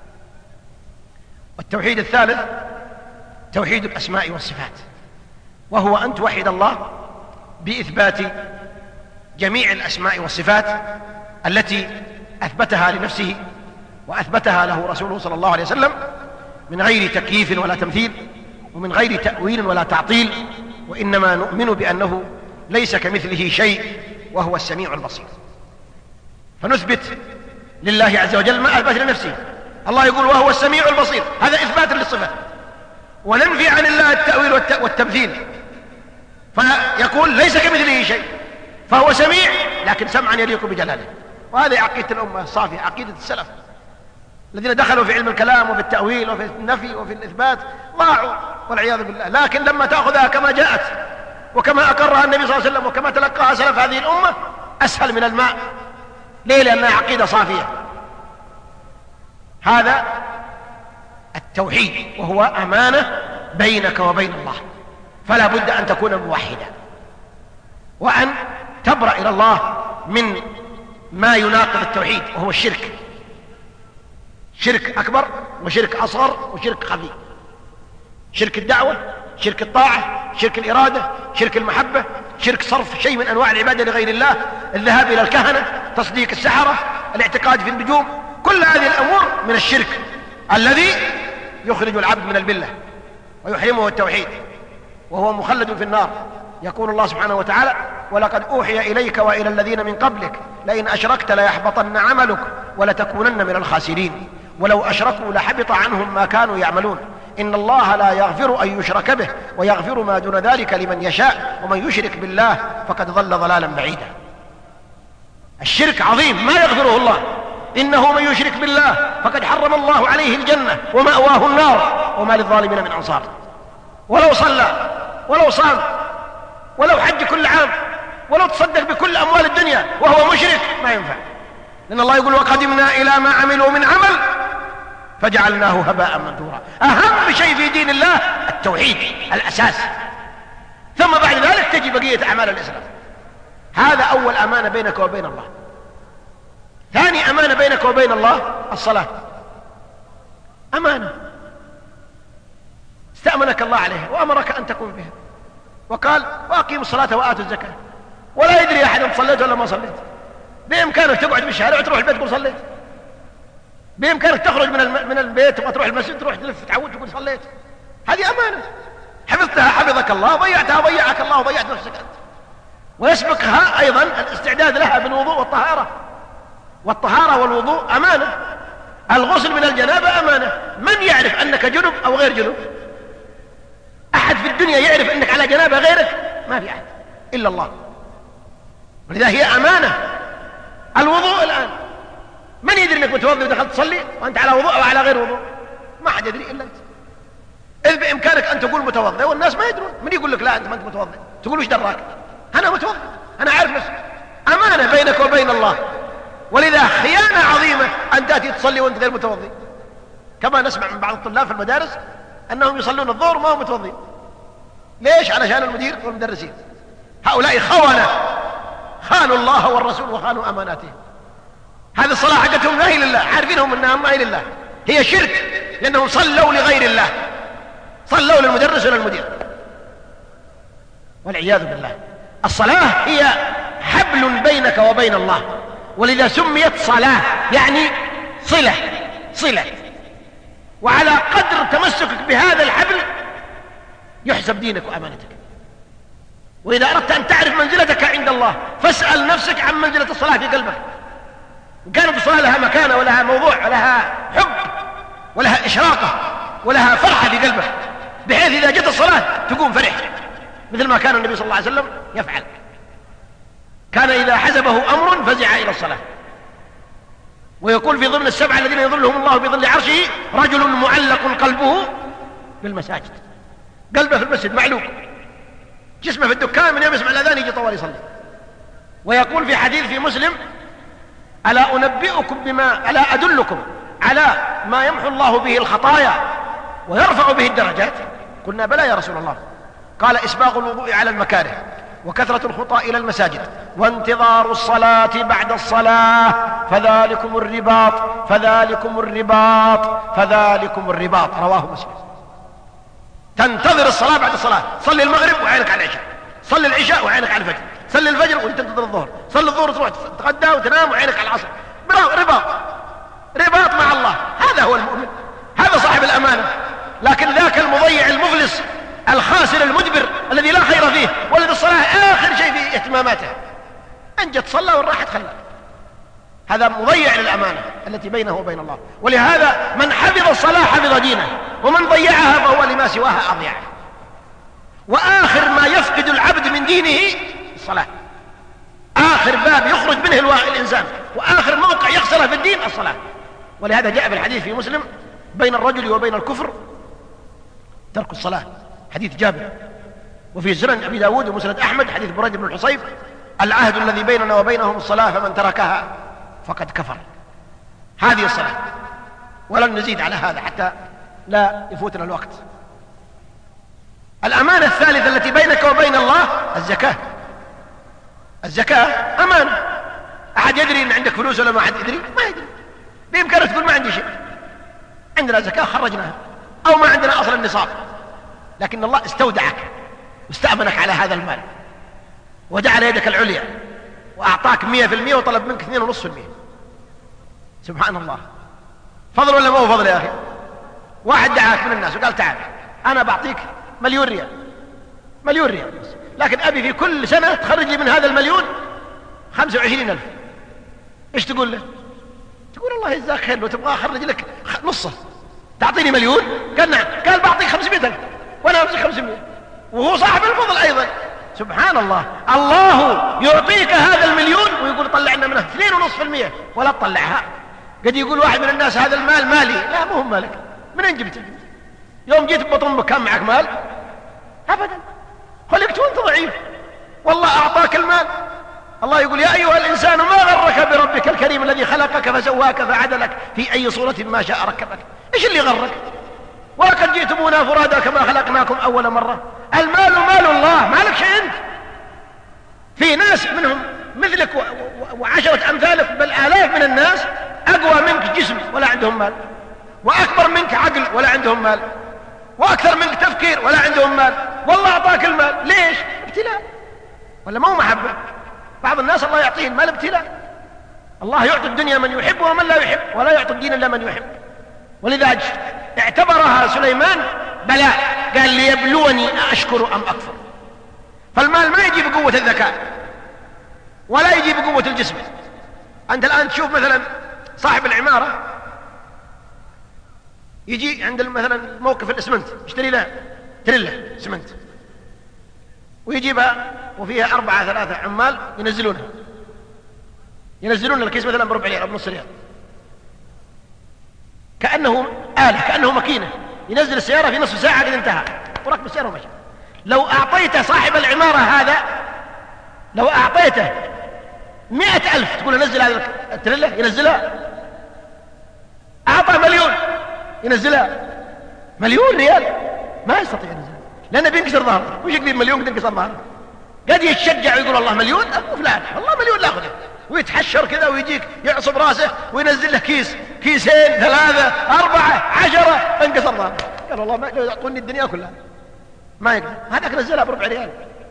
والتوحيد الثالث توحيد الأسماء والصفات، وهو أن توحد الله بإثبات جميع الأسماء والصفات التي أثبتها لنفسه وأثبتها له رسوله صلى الله عليه وسلم، من غير تكييف ولا تمثيل، ومن غير تأويل ولا تعطيل، وإنما نؤمن بأنه ليس كمثله شيء وهو السميع البصير. فنثبت لله عز وجل ما أثبت لنفسه. الله يقول وهو السميع البصير، هذا إثبات للصفة، وننفي عن الله التأويل والتمثيل، فيقول ليس كمثله شيء، فهو سميع لكن سمعا يليق بجلاله. وهذه عقيدة الأمة الصافية، عقيدة السلف الذين دخلوا في علم الكلام وفي التأويل وفي النفي وفي الإثبات ضاعوا والعياذ بالله. لكن لما تأخذها كما جاءت وكما أقرها النبي صلى الله عليه وسلم وكما تلقاها سلف هذه الأمة أسهل من الماء. ليه؟ لأنها عقيدة صافية. هذا التوحيد، وهو أمانة بينك وبين الله، فلا بد أن تكون موحدا، وأن تبرأ إلى الله من ما يناقض التوحيد، وهو الشرك، شرك أكبر وشرك أصغر وشرك خفي، شرك الدعوة، شرك الطاعة، شرك الإرادة، شرك المحبة، شرك صرف شيء من أنواع العبادة لغير الله، الذهاب إلى الكهنة، تصديق السحرة، الاعتقاد في النجوم، كل هذه الأمور من الشرك الذي يخرج العبد من الملة ويحرمه التوحيد، وهو مخلد في النار. يقول الله سبحانه وتعالى ولقد أوحي إليك وإلى الذين من قبلك لئن أشركت ليحبطن عملك ولتكونن من الخاسرين ولو أشركوا لحبط عنهم ما كانوا يعملون إن الله لا يغفر أن يشرك به ويغفر ما دون ذلك لمن يشاء ومن يشرك بالله فقد ضل ضلالا بعيدا. الشرك عظيم ما يغفره الله، إنه من يشرك بالله فقد حرم الله عليه الجنة ومأواه النار وما للظالمين من أنصار. ولو صلى ولو صام ولو تصدق بكل أموال الدنيا وهو مشرك ما ينفع، لأن الله يقول وقدمنا إلى ما عملوا من عمل فجعلناه هباء منثورا. أهم شيء في دين الله التوحيد الأساس، ثم بعد ذلك تجي بقية أعمال الإسلام. هذا أول أمانة بينك وبين الله. ثاني أمانة بينك وبين الله الصلاة، أمانة استأمنك الله عليها وأمرك أن تقوم بها، وقال وأقيموا الصلاة وآتوا الزكاة، ولا يدري أحد أن صليت ولا ما صليت. بإمكانك تقعد بالشارع وتروح البيت تقول صليت، بإمكانك تخرج من البيت وتروح المسجد تروح تلف تعود تقول صليت. هذه أمانة حفظتها حفظك الله، ضيعتها ضيعك الله وضيعت نفسك أنت. ويسبقها أيضا الاستعداد لها بالوضوء والطهارة، والطهارة والوضوء أمانة. الغسل من الجنابة أمانة. من يعرف أنك جنب أو غير جنب؟ أحد في الدنيا يعرف أنك على جنابة غيرك؟ ما في أحد إلا الله. ولذا هي أمانة. الوضوء الآن من يدري أنك متوضئ ودخلت تصلي وأنت على وضوء أو على غير وضوء؟ ما حد يدري إلا أنت. إذ بإمكانك أن تقول متوضئ والناس ما يدرون. من يقول لك لا أنت ما أنت متوضئ؟ تقول وش دراك؟ أنا متوضئ، أنا عارف نفسي. أمانة بينك وبين الله. ولذا خيانة عظيمة أن تأتي تصلي وأنت غير متوضئ. كما نسمع من بعض الطلاب في المدارس أنهم يصلون الظهر وما هم متوضئين. ليش؟ علشان المدير والمدرسين. هؤلاء خونة، خانوا الله والرسول وخانوا أماناتهم. هذه الصلاة حقتهم ما هي لله، عارفينهم أنها ما هي لله، هي شرك، لأنهم صلوا لغير الله، صلوا للمدرس وللمدير والعياذ بالله. الصلاة هي حبل بينك وبين الله، ولذا سميت صلاة، يعني صلة. وعلى قدر تمسكك بهذا الحبل يحسب دينك وأمانتك. وإذا أردت أن تعرف منزلتك عند الله فاسأل نفسك عن منزلة الصلاة في قلبك. إن كانت الصلاة لها مكانة ولها موضوع ولها حب ولها إشراقة ولها فرحة في قلبك، بحيث إذا جت الصلاة تقوم فرح، مثل ما كان النبي صلى الله عليه وسلم يفعل. كان إذا حزبه أمر فزع إلى الصلاة. ويقول في ضمن السبعة الذين يظلهم الله بظل عرشه رجل معلق قلبه بالمساجد. قلبه في المسجد معلوق، جسمه في الدكان، من يوم يسمع الأذان يجي طوال يصلي. ويقول في حديث في مسلم ألا أدلكم على ما يمحو الله به الخطايا ويرفع به الدرجات؟ قلنا بلى يا رسول الله. قال إسباغ الوضوء على المكاره، وكثرة الخطى إلى المساجد، وانتظار الصلاة بعد الصلاة، فذلكم الرباط. رواه مسلم. تنتظر الصلاة بعد الصلاة، صلي المغرب وعينك على العشاء، صلي العشاء وعينك على الفجر، صلي الفجر وانت تنتظر الظهر، صلي الظهر تروح تتغدى وتنام وعينك على العصر. رباط مع الله. هذا هو المؤمن، هذا صاحب الأمانة. لكن ذاك المضيع المفلس الخاسر المدبر الذي لا خير فيه، والذي الصلاة آخر شيء في اهتماماته، أن جت صلى والراحة خلى، هذا مضيع للأمانة التي بينه وبين الله. ولهذا من حفظ الصلاة حفظ دينه، ومن ضيعها فهو لما سواها أضيع. وآخر ما يفقد العبد من دينه الصلاة، آخر باب يخرج منه الإنسان، وآخر موقع يخسره في الدين الصلاة. ولهذا جاء في الحديث في مسلم بين الرجل وبين الكفر ترك الصلاة، حديث جابر. وفي سنن أبي داود ومسند أحمد حديث بريدة بن الحصيب العهد الذي بيننا وبينهم الصلاة فمن تركها فقد كفر. هذه الصلاة، ولن نزيد على هذا حتى لا يفوتنا الوقت. الأمانة الثالثة التي بينك وبين الله الزكاة أمانة. أحد يدري أن عندك فلوس ولا ما أحد يدري؟ ما يدري. بإمكانك تقول ما عندي شيء، عندنا زكاة خرجناها، أو ما عندنا أصل النصاب، لكن الله استودعك واستأمنك على هذا المال وجعل يدك العليا وأعطاك 100% وطلب منك 2.5%. سبحان الله. فضل ولا ما هو فضل يا أخي؟ واحد دعاك من الناس وقال تعال أنا بعطيك 1,000,000 ريال، لكن أبي في كل سنة تخرج لي من هذا 1,000,000 25,000. إيش تقول له؟ تقول الله يجزاك خير، لو تبغى أخرج لك نصه تعطيني 1,000,000؟ قال نعم. قال بعطيك 500,000 وأنا أمسك 500، وهو صاحب الفضل أيضا. سبحان الله. الله يعطيك هذا 1,000,000 ويقول طلع لنا منه 2.5% ولا تطلعها. قد يقول واحد من الناس هذا المال مالي. لا، مو مالك. من أين جبته؟ يوم جيت ببطن أمك كان معك مال؟ أبدا. خلقت وأنت ضعيف، والله أعطاك المال. الله يقول يا أيها الإنسان ما غرك بربك الكريم الذي خلقك فسواك فعدلك في أي صورة ما شاء ركبك. إيش اللي غرك؟ ولقد جئتمونا فرادا كما خلقناكم أول مرة. المال مال الله، مالك شيء أنت. في ناس منهم مثلك وعشرة أمثالك بل آلاف من الناس أقوى منك جسم ولا عندهم مال، وأكبر منك عقل ولا عندهم مال، وأكثر منك تفكير ولا عندهم مال. والله أعطاك المال ليش؟ ابتلاء ولا ما هو محبة؟ بعض الناس الله يعطيه المال ابتلاء. الله يعطي الدنيا من يحب ومن لا يحب، ولا يعطي الدين إلا من يحب. ولذا اعتبرها سليمان بلاء، قال ليبلوني أشكر أم أكفر. فالمال ما يجي بقوة الذكاء ولا يجي بقوة الجسم. أنت الآن تشوف مثلا صاحب العمارة يجي عند مثلا موقف الإسمنت يشتري له تريلا إسمنت ويجيبها وفيها 4-3 عمال ينزلون الكيس مثلا بربع ريال أو بنص ريال، كأنه آلة، كأنه ماكينة، ينزل السيارة في نصف ساعة قد انتهى وركب السيارة ومشى. لو أعطيت صاحب العمارة هذا، لو أعطيته 100,000 تقول نزل هذا التريلا ينزلها. أعطى 1,000,000 ينزلها، 1,000,000 ريال ما يستطيع ينزلها لأنه بينكسر ظهره. وش يقدر 1,000,000 بينكسر ظهره؟ قد يتشجع ويقول الله 1,000,000 أبو فلان والله 1,000,000 لا أخذه، ويتحشر كذا ويجيك يعصب راسه وينزل له كيس 2-3-4 10 انكسر ظهره. قال والله ما يعطوني الدنيا كلها ما يقدر. هذاك نزلها بربع ريال.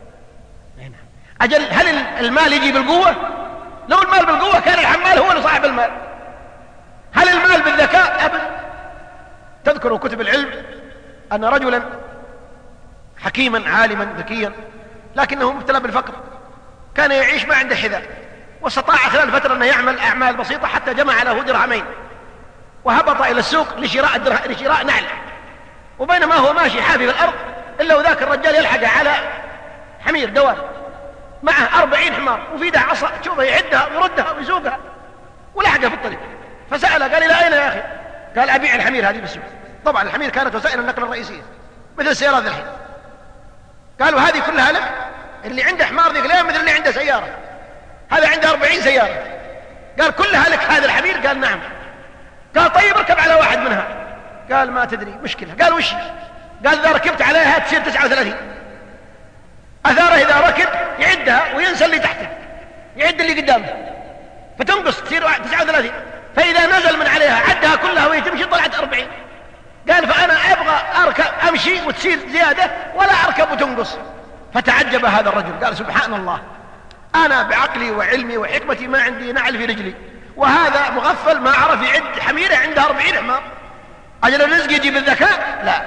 أجل هل المال يجي بالقوة؟ لو المال بالقوة كان الحمال هو اللي صاحب المال. هل المال بالذكاء؟ أبدا. تذكر كتب العلم أن رجلا حكيما عالما ذكيا لكنه مبتلى بالفقر، كان يعيش ما عنده حذاء، واستطاع خلال فترة أن يعمل أعمال بسيطة حتى جمع له درهمين، وهبط إلى السوق لشراء نعل. وبينما هو ماشي حافي في الأرض إلا وذاك الرجال يلحق على حمير دواب معه 40 حمار وفي ده عصا تشوفه يعدها ويردها ويسوقها، ولحقها في الطريق. فسأله قال إلى أين يا أخي؟ قال أبيع الحمير هذه بالسوق. طبعا الحمير كانت وسائل النقل الرئيسية مثل السيارات الحين. قالوا هذه كلها لك؟ اللي عنده حمار ذيك لا مثل اللي عنده سيارة، هذا عنده 40 سيارة. قال كلها لك هذا الحمير؟ قال نعم. قال طيب اركب على واحد منها. قال ما تدري مشكلة. قال وش؟ قال إذا ركبت عليها تصير 39 أثاره، إذا ركب يعدها وينسى اللي تحته، يعد اللي قدامه فتنقص تصير 39، فإذا نزل من عليها عدها كلها وهي تمشي طلعت 40. قال فأنا أبغى أركب أمشي وتصير زيادة ولا أركب وتنقص. فتعجب هذا الرجل قال سبحان الله، أنا بعقلي وعلمي وحكمتي ما عندي نعل في رجلي، وهذا مغفل ما عرف يعد حميرة عندها 40 حمار. أجل الرزق يجي بالذكاء؟ لا.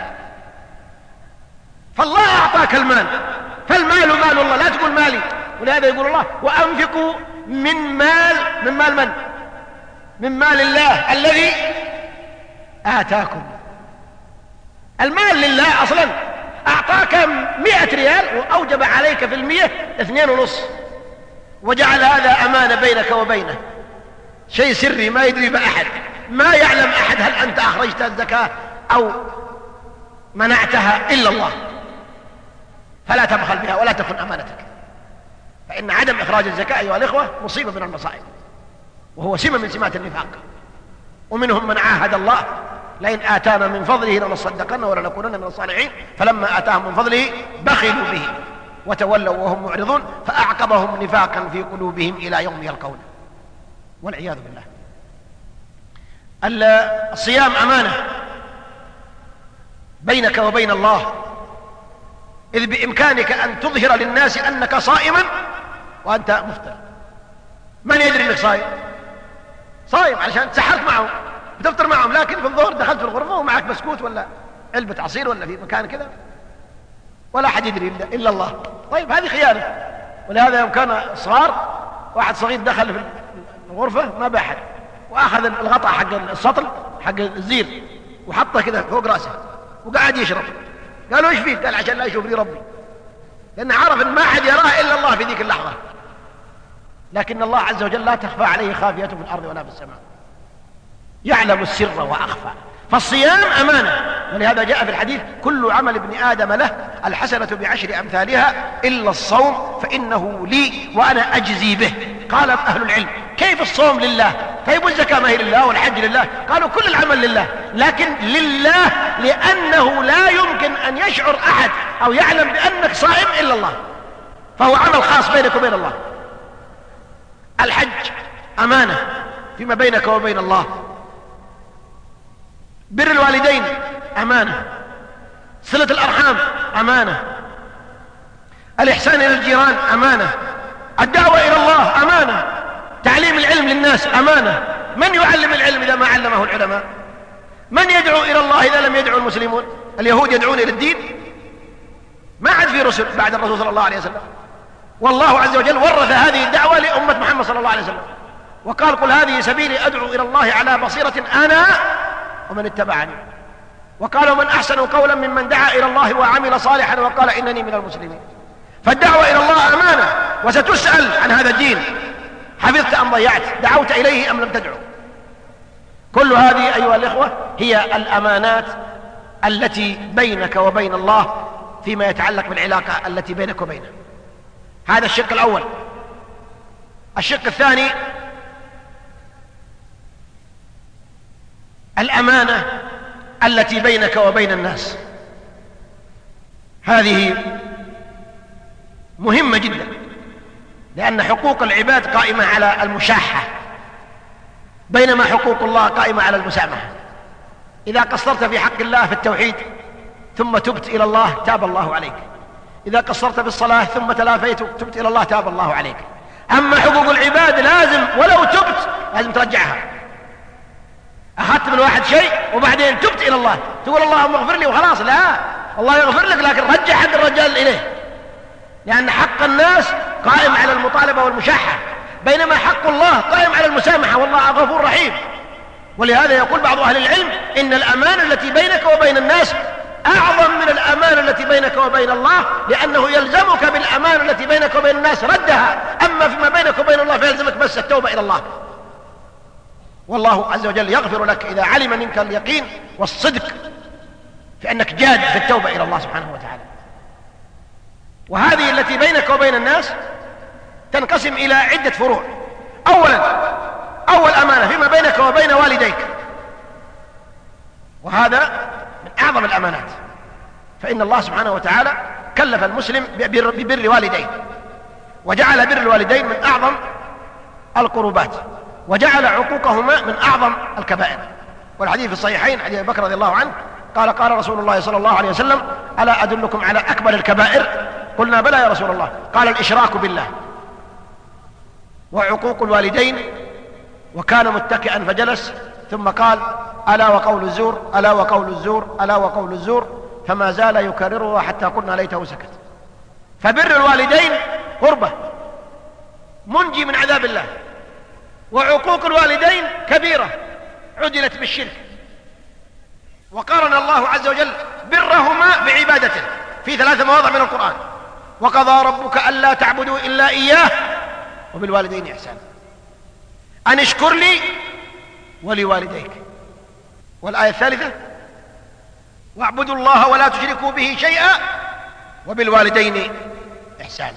فالله أعطاك المال، فالمال مال الله، لا تقول مالي. ولهذا يقول الله وأنفقوا من مال من؟ من مال الله الذي آتاكم. المال لله أصلا. أعطاك 100 ريال وأوجب عليك في 100 2.5، وجعل هذا أمانة بينك وبينه، شيء سري ما يدري بأحد، ما يعلم أحد هل أنت أخرجت الزكاة أو منعتها إلا الله. فلا تبخل بها ولا تكن أمانتك، فإن عدم إخراج الزكاة أيها الإخوة مصيبة من المصائب، وهو سمة من سمات النفاق. ومنهم من عاهد الله لئن آتانا من فضله لنصدقن ولنكونن من الصالحين، فلما آتاهم من فضله بخلوا به وتولوا وهم معرضون فأعقبهم نفاقا في قلوبهم إلى يوم يلقونه، والعياذ بالله. الصيام أمانة بينك وبين الله، إذ بإمكانك أن تظهر للناس أنك صائما وأنت مفطر. من يدري أنك صائم علشان تسحرت معهم بتفطر معهم، لكن في الظهر دخلت في الغرفة ومعك بسكوت ولا علبة عصير ولا في مكان كذا ولا أحد يدري إلا الله. طيب هذه خيانة. ولهذا يوم كان صغار واحد صغير دخل في الغرفة ما بأحد، وأخذ الغطاء حق السطل حق الزير وحطه كذا فوق رأسه وقاعد يشرب. قالوا ايش فيه؟ قال عشان لا يشوف لي ربي، لأن عرف ان ما أحد يراه إلا الله في ذيك اللحظة. لكن الله عز وجل لا تخفى عليه خافية في الأرض ولا في السماء، يعلم السر وأخفى. فالصيام أمانة، ولهذا جاء في الحديث كل عمل ابن آدم له الحسنة بعشر أمثالها إلا الصوم فإنه لي وأنا أجزي به. قال أهل العلم كيف الصوم لله؟ طيب والزكاة ما هي لله والحج لله؟ قالوا كل العمل لله، لكن لله لأنه لا يمكن أن يشعر أحد أو يعلم بأنك صائم إلا الله، فهو عمل خاص بينك وبين الله. الحج أمانة فيما بينك وبين الله. بر الوالدين أمانة. صلة الأرحام أمانة. الإحسان إلى الجيران أمانة. الدعوة إلى الله أمانة. تعليم العلم للناس أمانة. من يعلم العلم إذا ما علمه العلماء؟ من يدعو إلى الله إذا لم يدعو المسلمون؟ اليهود يدعون إلى الدين، ما عاد في رسل بعد الرسول صلى الله عليه وسلم، والله عز وجل ورث هذه الدعوة لأمة محمد صلى الله عليه وسلم، وقال قل هذه سبيلي أدعو إلى الله على بصيرة أنا ومن اتبعني. وقال ومن أحسن قولا ممن دعا إلى الله وعمل صالحا وقال إنني من المسلمين. فالدعوة إلى الله أمانة، وستسأل عن هذا الدين، حفظت أم ضيعت؟ دعوت إليه أم لم تدعو؟ كل هذه أيها الإخوة هي الأمانات التي بينك وبين الله فيما يتعلق بالعلاقة التي بينك وبينه. هذا الشق الأول. الشق الثاني الأمانة التي بينك وبين الناس. هذه مهمة جدا، لأن حقوق العباد قائمة على المشاحة، بينما حقوق الله قائمة على المسامحة. إذا قصرت في حق الله في التوحيد ثم تبت إلى الله تاب الله عليك، إذا قصرت في الصلاة ثم تلافيت تبت إلى الله تاب الله عليك. أما حقوق العباد لازم ولو تبت لازم ترجعها. أخذت من واحد شيء وبعدين تبت إلى الله تقول اللهم اغفر لي وخلاص، لا، الله يغفر لك لكن رجع حق الرجال إليه، لأن حق الناس قائم على المطالبة والمشاحة، بينما حق الله قائم على المسامحة، والله غفور رحيم. ولهذا يقول بعض أهل العلم إن الأمانة التي بينك وبين الناس أعظم من الأمانة التي بينك وبين الله، لأنه يلزمك بالأمانة التي بينك وبين الناس ردها، أما فيما بينك وبين الله فيلزمك بس التوبة إلى الله، والله عز وجل يغفر لك إذا علم منك اليقين والصدق في أنك جاد في التوبة إلى الله سبحانه وتعالى. وهذه التي بينك وبين الناس تنقسم إلى عدة فروع. أول أمانة فيما بينك وبين والديك، وهذا من أعظم الأمانات، فإن الله سبحانه وتعالى كلف المسلم ببر والديه، وجعل بر الوالدين من أعظم القربات، وجعل عقوقهما من أعظم الكبائر. والحديث في الصحيحين حديث أبي بكر رضي الله عنه قال رسول الله صلى الله عليه وسلم ألا أدلكم على أكبر الكبائر؟ قلنا بلى يا رسول الله، قال الإشراك بالله وعقوق الوالدين. وكان متكئا فجلس ثم قال ألا وقول الزور ألا وقول الزور ألا وقول الزور، فما زال يكررها حتى قلنا ليته سكت. فبر الوالدين قربة منجي من عذاب الله، وعقوق الوالدين كبيرة عدلت بالشرك. وقارن الله عز وجل برهما بعبادته في 3 مواضع من القرآن: وقضى ربك ألا تعبدوا إلا إياه وبالوالدين إحسانا، أن اشكر لي ولوالديك. والآية الثالثة: واعبدوا الله ولا تشركوا به شيئا وبالوالدين إحسانا.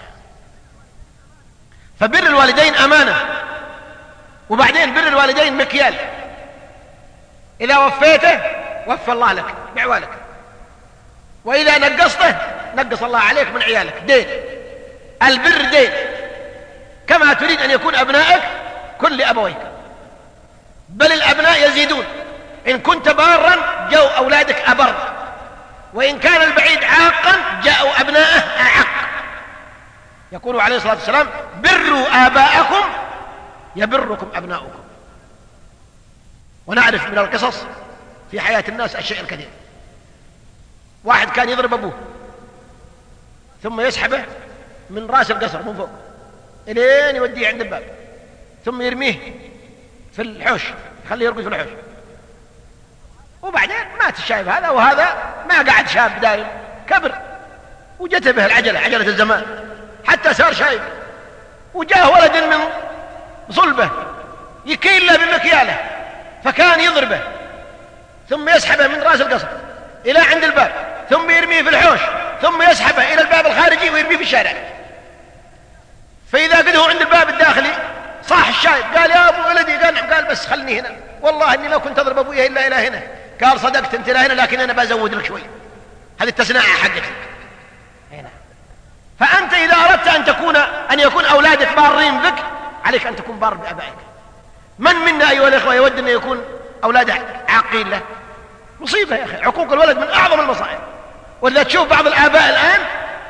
فبر الوالدين أمانة، وبعدين بر الوالدين مكيال، إذا وفيته وفى الله لك بعوالك، وإذا نقصته نقص الله عليك من عيالك. دين، البر دين، كما تريد أن يكون أبنائك كن لأبويك، بل الأبناء يزيدون، إن كنت بارا جاءوا أولادك أبر، وإن كان البعيد عاقا جاءوا أبناءه أعق. يقول عليه الصلاة والسلام: بروا آباءكم يبركم أبناؤكم. ونعرف من القصص في حياة الناس الشيء الكثير. واحد كان يضرب أبوه ثم يسحبه من رأس القصر من فوق إلين يوديه عند الباب، ثم يرميه في الحوش، يخليه يرقد في الحوش. وبعدين مات الشايب هذا، وهذا ما قعد شاب دائم، كبر وجت به العجلة، عجلة الزمان، حتى صار شايب. وجاء ولد من صلبه يكيل له بمكياله، فكان يضربه ثم يسحبه من رأس القصر إلى عند الباب، ثم يرميه في الحوش، ثم يسحبه إلى الباب الخارجي ويرميه في الشارع. فإذا قد هو عند الباب الداخلي صاح الشايب، قال يا أبو ولدي، قال بس خلني هنا، والله إني ما كنت أضرب أبويا إلا إلى هنا. قال صدقت أنت إلى هنا، لكن أنا بزود لك شوي، هذه التسناعة حقتك هنا. فأنت إذا أردت أن يكون أولادك بارين بك، عليك أن تكون بار بأبائك. من منا أيها الإخوة يود أن يكون أولاده عاقين له؟ مصيبة يا أخي، عقوق الولد من أعظم المصائب. ولا تشوف بعض الآباء الآن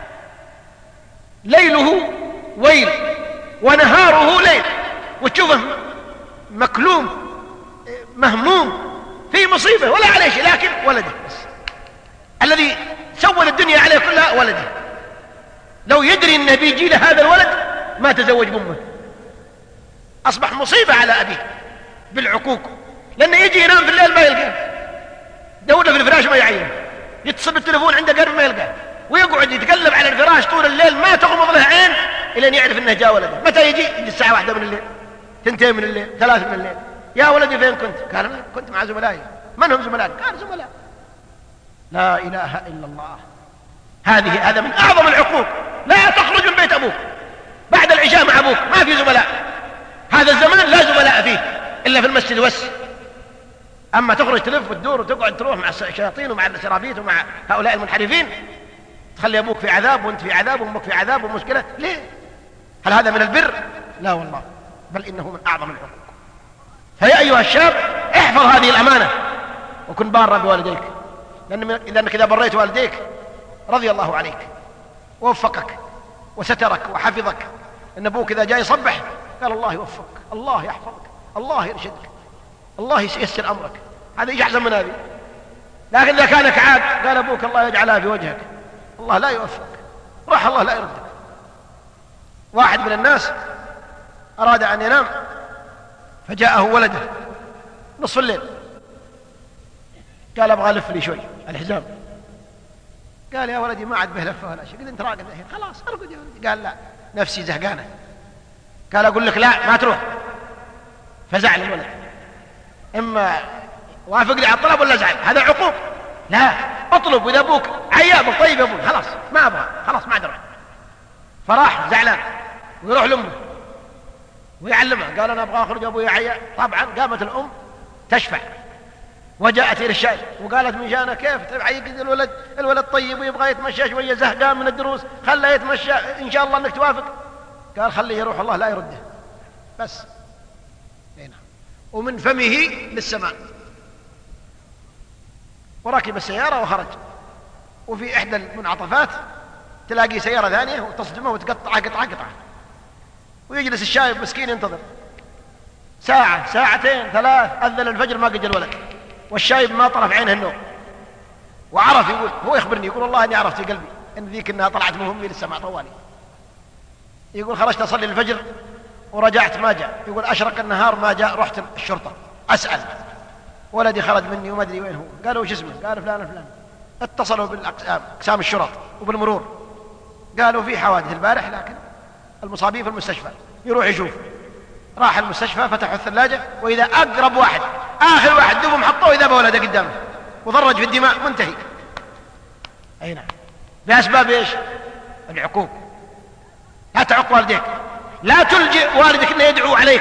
ليله ويل ونهاره ليل، وتشوفه مكلوم مهموم في مصيبة ولا عليه شيء، لكن ولده بس الذي سود الدنيا عليه كلها ولده. لو يدري أنه بيجي له هذا الولد ما تزوج بأمه، أصبح مصيبة على أبيه بالعقوق، لأنه يجي ينام في الليل ما يلقاه، دوله في الفراش ما يعينه، يتصل بالتليفون عنده قرب ما يلقاه، ويقعد يتقلب على الفراش طول الليل ما تغمض له عين إلى أن يعرف أنه جاء ولده. متى يجي الساعة 1 من الليل، 2 من الليل، 3 من الليل. يا ولدي فين كنت؟ قال أنا كنت مع زملائي. من هم زملائك؟ قال زملاء. لا إله إلا الله. هذا من أعظم العقوق. لا تخرج من بيت أبوك بعد العشاء مع أبوك، ما في زملاء. هذا الزمان لا زملاء فيه إلا في المسجد بس. أما تخرج تلف وتدور وتقعد تروح مع الشياطين ومع السرافيت ومع هؤلاء المنحرفين، تخلي أبوك في عذاب وأنت في عذاب وأمك في عذاب ومشكلة. ليه؟ هل هذا من البر؟ لا والله، بل إنه من أعظم العقوق. فيا أيها الشاب، احفظ هذه الأمانة وكن بارا بوالديك، لأنك إذا بريت والديك رضي الله عليك ووفقك وسترك وحفظك. إن أبوك إذا جاء يصبح قال الله يوفقك، الله يحفظك، الله يرشدك، الله ييسر أمرك. هذا إيش أحسن من هذه؟ لكن إذا كانك عاد قال أبوك الله يجعلها في وجهك، الله لا يوفقك، راح الله لا يردك. واحد من الناس أراد أن ينام فجاءه ولده نصف الليل، قال أبغى ألف لي شوي الحزام. قال يا ولدي ما عاد به لفه ولا شيء. قال أنت راقد الحين، خلاص أرقد يا ولدي. قال لا نفسي زهقانة. قال أقول لك لا ما تروح. فزعل الولد، إما وافقني على الطلب ولا زعل. هذا عقوق. لا اطلب، وإذا أبوك عياب طيب يا أبوي خلاص ما أبغى، خلاص ما عاد أروح. فراح زعلان ويروح لأمه ويعلمها، قال أنا أبغى أخرج أبوي عياب. طبعا قامت الأم تشفع وجاءت إلى الشايب وقالت من شانه كيف تعيق الولد طيب ويبغى يتمشى شوية زهقان من الدروس، خليه يتمشى إن شاء الله أنك توافق. قال خليه يروح الله لا يرده بس. هنا ومن فمه للسماء. وركب السيارة وخرج، وفي إحدى المنعطفات تلاقي سيارة ثانية وتصدمه وتقطعه قطعة، ويجلس الشايب مسكين ينتظر ساعة، ساعتين، 3، أذن الفجر ما قد الولد، والشايب ما طرف عينه النوم. وعرف، يقول هو يخبرني، يقول والله إني عرفت في قلبي إن ذيك إنها طلعت من همي للسماء طوالي. يقول خرجت أصلي الفجر ورجعت ما جاء. يقول أشرق النهار ما جاء، رحت الشرطة أسأل، ولدي خرج مني وما أدري وين هو. قالوا وش اسمه؟ قال فلان فلان. اتصلوا بالأقسام الشرط وبالمرور، قالوا في حوادث البارح لكن المصابين في المستشفى، يروح يشوف. راح المستشفى، فتحوا الثلاجة، وإذا أقرب واحد آخر واحد دوبهم حطوه إذا بولده قدامه وضرج في الدماء منتهي. أي نعم، بأسباب إيش؟ العقوق. لا تعق والديك، لا تلجئ والدك إنه يدعو عليك.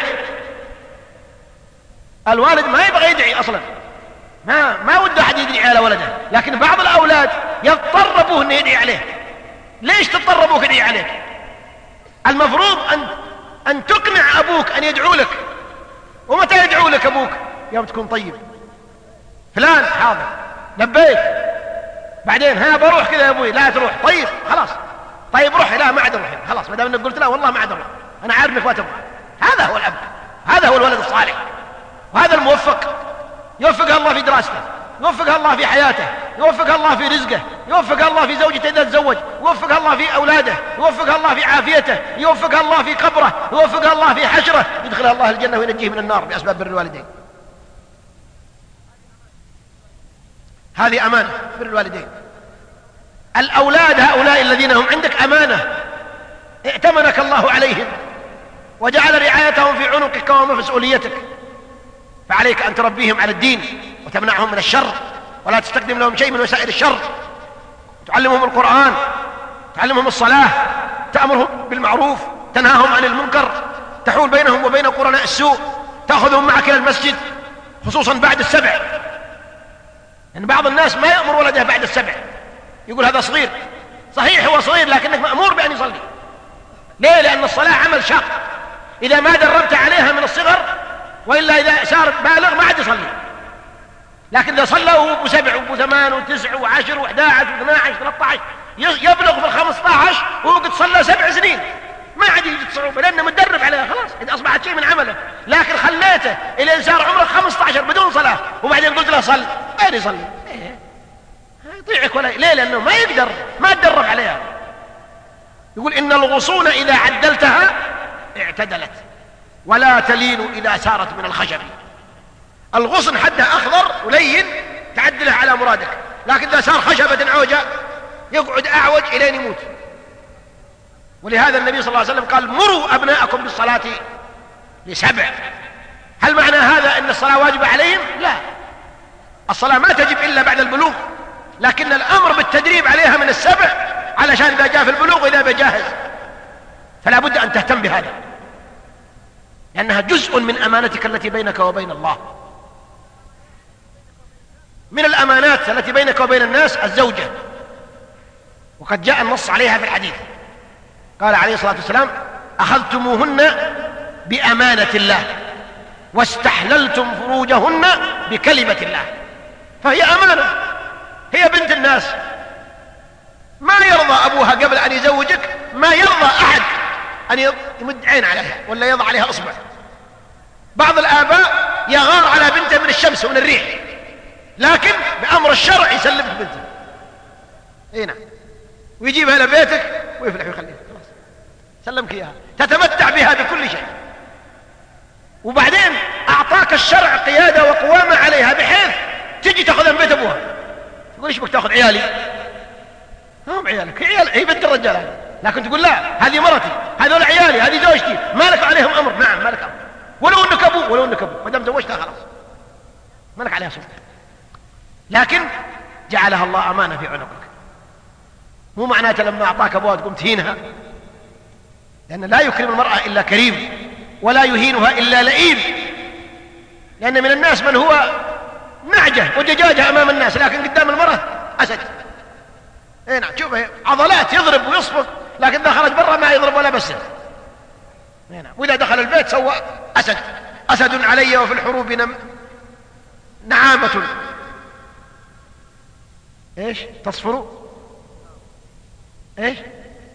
الوالد ما يبغى يدعي أصلا، ما وده أحد يدعي على ولده، لكن بعض الأولاد يضطر أبوه إنه يدعي عليه. ليش تضطر أبوك يدعي عليك؟ المفروض أن تقنع أبوك أن يدعو لك. ومتى يدعو لك أبوك؟ يوم تكون طيب. فلان حاضر لبيك، بعدين ها بروح كذا يا أبوي. لا تروح، طيب خلاص، طيب روح. لا ما عاد اروح خلاص، ما دام انك قلت لا والله ما عاد اروح، انا عارف انك ما تبغى. هذا هو الاب، هذا هو الولد الصالح، وهذا الموفق. يوفقها الله في دراسته، يوفقها الله في حياته، يوفقها الله في رزقه، يوفقها الله في زوجته إذا تزوج، يوفقها الله في أولاده، يوفقها الله في عافيته، يوفقها الله في قبره، يوفقها الله في حشره، يدخلها الله الجنة وينجيه من النار بأسباب بر الوالدين. هذه أمانة بر الوالدين. الأولاد هؤلاء الذين هم عندك أمانة، ائتمنك الله عليهم وجعل رعايتهم في عنقك ومسؤوليتك، فعليك أن تربيهم على الدين وتمنعهم من الشر، ولا تستخدم لهم شيء من وسائل الشر، تعلمهم القرآن، تعلمهم الصلاة، تأمرهم بالمعروف، تنهاهم عن المنكر، تحول بينهم وبين قرناء السوء، تأخذهم معك إلى المسجد خصوصا بعد السبع. يعني بعض الناس ما يأمر ولده بعد السبع، يقول هذا صغير. صحيح هو صغير، لكنك مأمور بأن يصلي. ليه؟ لأن الصلاة عمل شاق، إذا ما دربت عليها من الصغر، وإلا إذا صار بالغ ما عاد يصلي. لكن إذا صلى وهو أبو 7 وأبو 8 و9 و10 و11 و12 و13 يبلغ في 15 وهو قد صلى 7 سنين، ما عاد يجد صعوبة لأنه متدرب عليها خلاص، إذا أصبحت شيء من عمله. لكن خليته إلى صار عمره 15 بدون صلاة، وبعدين قلت له صل، أين يصلي؟ يطيعك ولا ليه؟ لأنه ما يقدر، ما تدرب عليها. يقول إن الغصون إذا عدلتها اعتدلت ولا تلين إذا سارت من الخشب. الغصن حده أخضر ولين تعدله على مرادك، لكن إذا صار خشبة عوجة يقعد أعوج إلين يموت. ولهذا النبي صلى الله عليه وسلم قال مروا أبناءكم بالصلاة ل7. هل معنى هذا أن الصلاة واجبة عليهم؟ لا، الصلاة ما تجب إلا بعد البلوغ، لكن الأمر بالتدريب عليها من 7 علشان إذا جاء في البلوغ وإذا بجاهز. فلا بد أن تهتم بهذا، لأنها جزء من أمانتك التي بينك وبين الله. من الأمانات التي بينك وبين الناس الزوجة، وقد جاء النص عليها في الحديث. قال عليه الصلاة والسلام أخذتموهن بأمانة الله واستحللتم فروجهن بكلمة الله. فهي أمانة، هي بنت الناس، ما يرضى أبوها قبل أن يزوجك، ما يرضى أحد أن يمد عين عليها ولا يضع عليها أصبع. بعض الآباء يغار على بنته من الشمس ومن الريح، لكن بأمر الشرع يسلمك بنته. اي نعم، ويجيبها إلى بيتك ويفلح ويخليها، خلاص سلمك إياها، تتمتع بها بكل شيء. وبعدين أعطاك الشرع قيادة وقوامة عليها، بحيث تجي تأخذها من بيت أبوها. تقول إيش بك تأخذ عيالي؟ هم عيالك، هي بنت الرجال هذه، لكن تقول لا، هذه مرتي، هذول عيالي، هذه زوجتي، ما لك عليهم أمر. نعم ما لك أمر، ولو أنك أبوه، ما دام زوجتها خلاص ما لك عليها سلطة. لكن جعلها الله أمانة في عنقك. مو معناته لما أعطاك أبوها تقوم تهينها، لأن لا يكرم المرأة إلا كريم، ولا يهينها إلا لئيم. لأن من الناس من هو نعجة ودجاجة أمام الناس، لكن قدام المرأة أسد. اي نعم، شوف عضلات يضرب ويصفق، لكن إذا خرج برا ما يضرب ولا بس. اي نعم، وإذا دخل البيت سوى أسد. أسد علي وفي الحروب نعامة ايش تصفر، ايش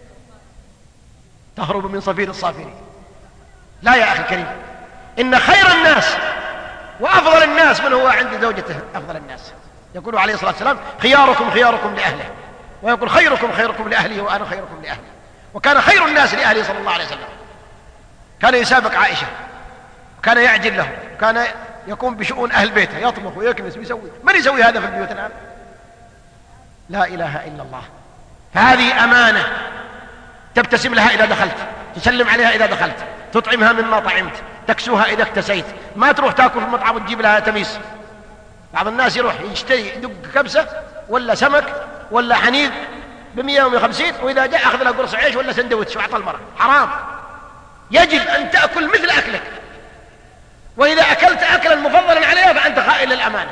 تهرب من صفير الصافرين. لا يا أخي الكريم، إن خير الناس وأفضل الناس من هو عند زوجته أفضل الناس. يقول عليه الصلاة والسلام خياركم خياركم لأهله، ويقول خيركم خيركم لأهله وأنا خيركم لأهله. وكان خير الناس لأهله صلى الله عليه وسلم، كان يسابق عائشة، وكان يعجل له، وكان يقوم بشؤون أهل بيته، يطبخ ويكنس ويسوي. من يسوي هذا في البيوت الآن؟ لا إله إلا الله. فهذه أمانة تبتسم لها إذا دخلت، تسلم عليها إذا دخلت، تطعمها مما طعمت، تكسوها إذا اكتسيت. ما تروح تأكل في المطعم وتجيب لها تميس. بعض الناس يروح يشتري يدق كبسة ولا سمك ولا حنيذ ب100 و150، وإذا جاء أخذ لها قرص عيش ولا سندوتش وأعطى المرأة. حرام. يجب أن تأكل مثل أكلك، وإذا أكلت أكلا مفضلا عليها فأنت خائن للأمانة.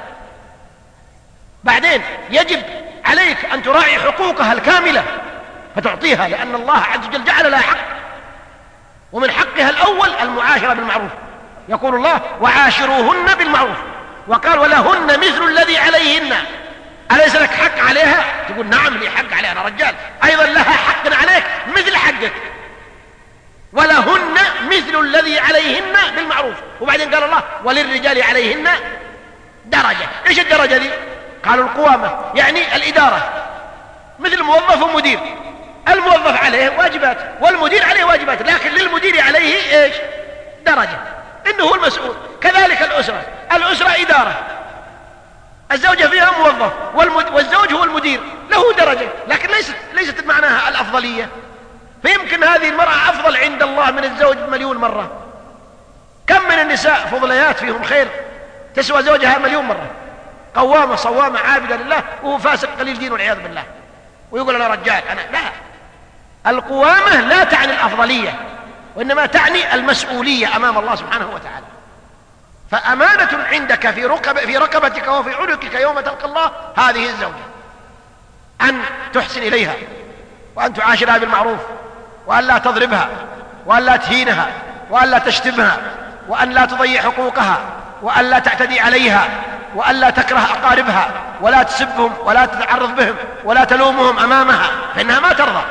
بعدين يجب عليك أن تراعي حقوقها الكاملة فتعطيها، لأن الله عز وجل جعل لها حق، ومن حقها الأول المعاشرة بالمعروف. يقول الله وعاشروهن بالمعروف، وقال ولهن مثل الذي عليهن. أليس لك حق عليها؟ تقول نعم لي حق عليها، أنا رجال. أيضا لها حق عليك مثل حقك، ولهن مثل الذي عليهن بالمعروف. وبعدين قال الله وللرجال عليهن درجة. إيش الدرجة دي؟ قالوا القوامة، يعني الإدارة، مثل موظف ومدير. الموظف عليه واجبات والمدير عليه واجبات، لكن للمدير عليه إيش؟ درجة، إنه هو المسؤول. كذلك الأسرة إدارة، الزوجة فيها موظف والزوج هو المدير، له درجة، لكن ليست معناها الأفضلية. فيمكن هذه المرأة أفضل عند الله من الزوج ب1,000,000 مرة. كم من النساء فضليات فيهم خير تسوى زوجها 1,000,000 مرة، قوامة صوامة عابدة لله وهو فاسق قليل دين والعياذ بالله، ويقول أنا رجال أنا. لا، القوامة لا تعني الأفضلية، وإنما تعني المسؤولية أمام الله سبحانه وتعالى. فأمانة عندك في رقبتك وفي عنقك يوم تلقى الله هذه الزوجة، أن تحسن إليها، وأن تعاشرها بالمعروف، وأن لا تضربها، وأن لا تهينها، وأن لا تشتمها، وأن لا تضيع حقوقها، وأن لا تعتدي عليها، وأن لا تكره أقاربها، ولا تسبهم، ولا تتعرض بهم، ولا تلومهم أمامها، فإنها ما ترضى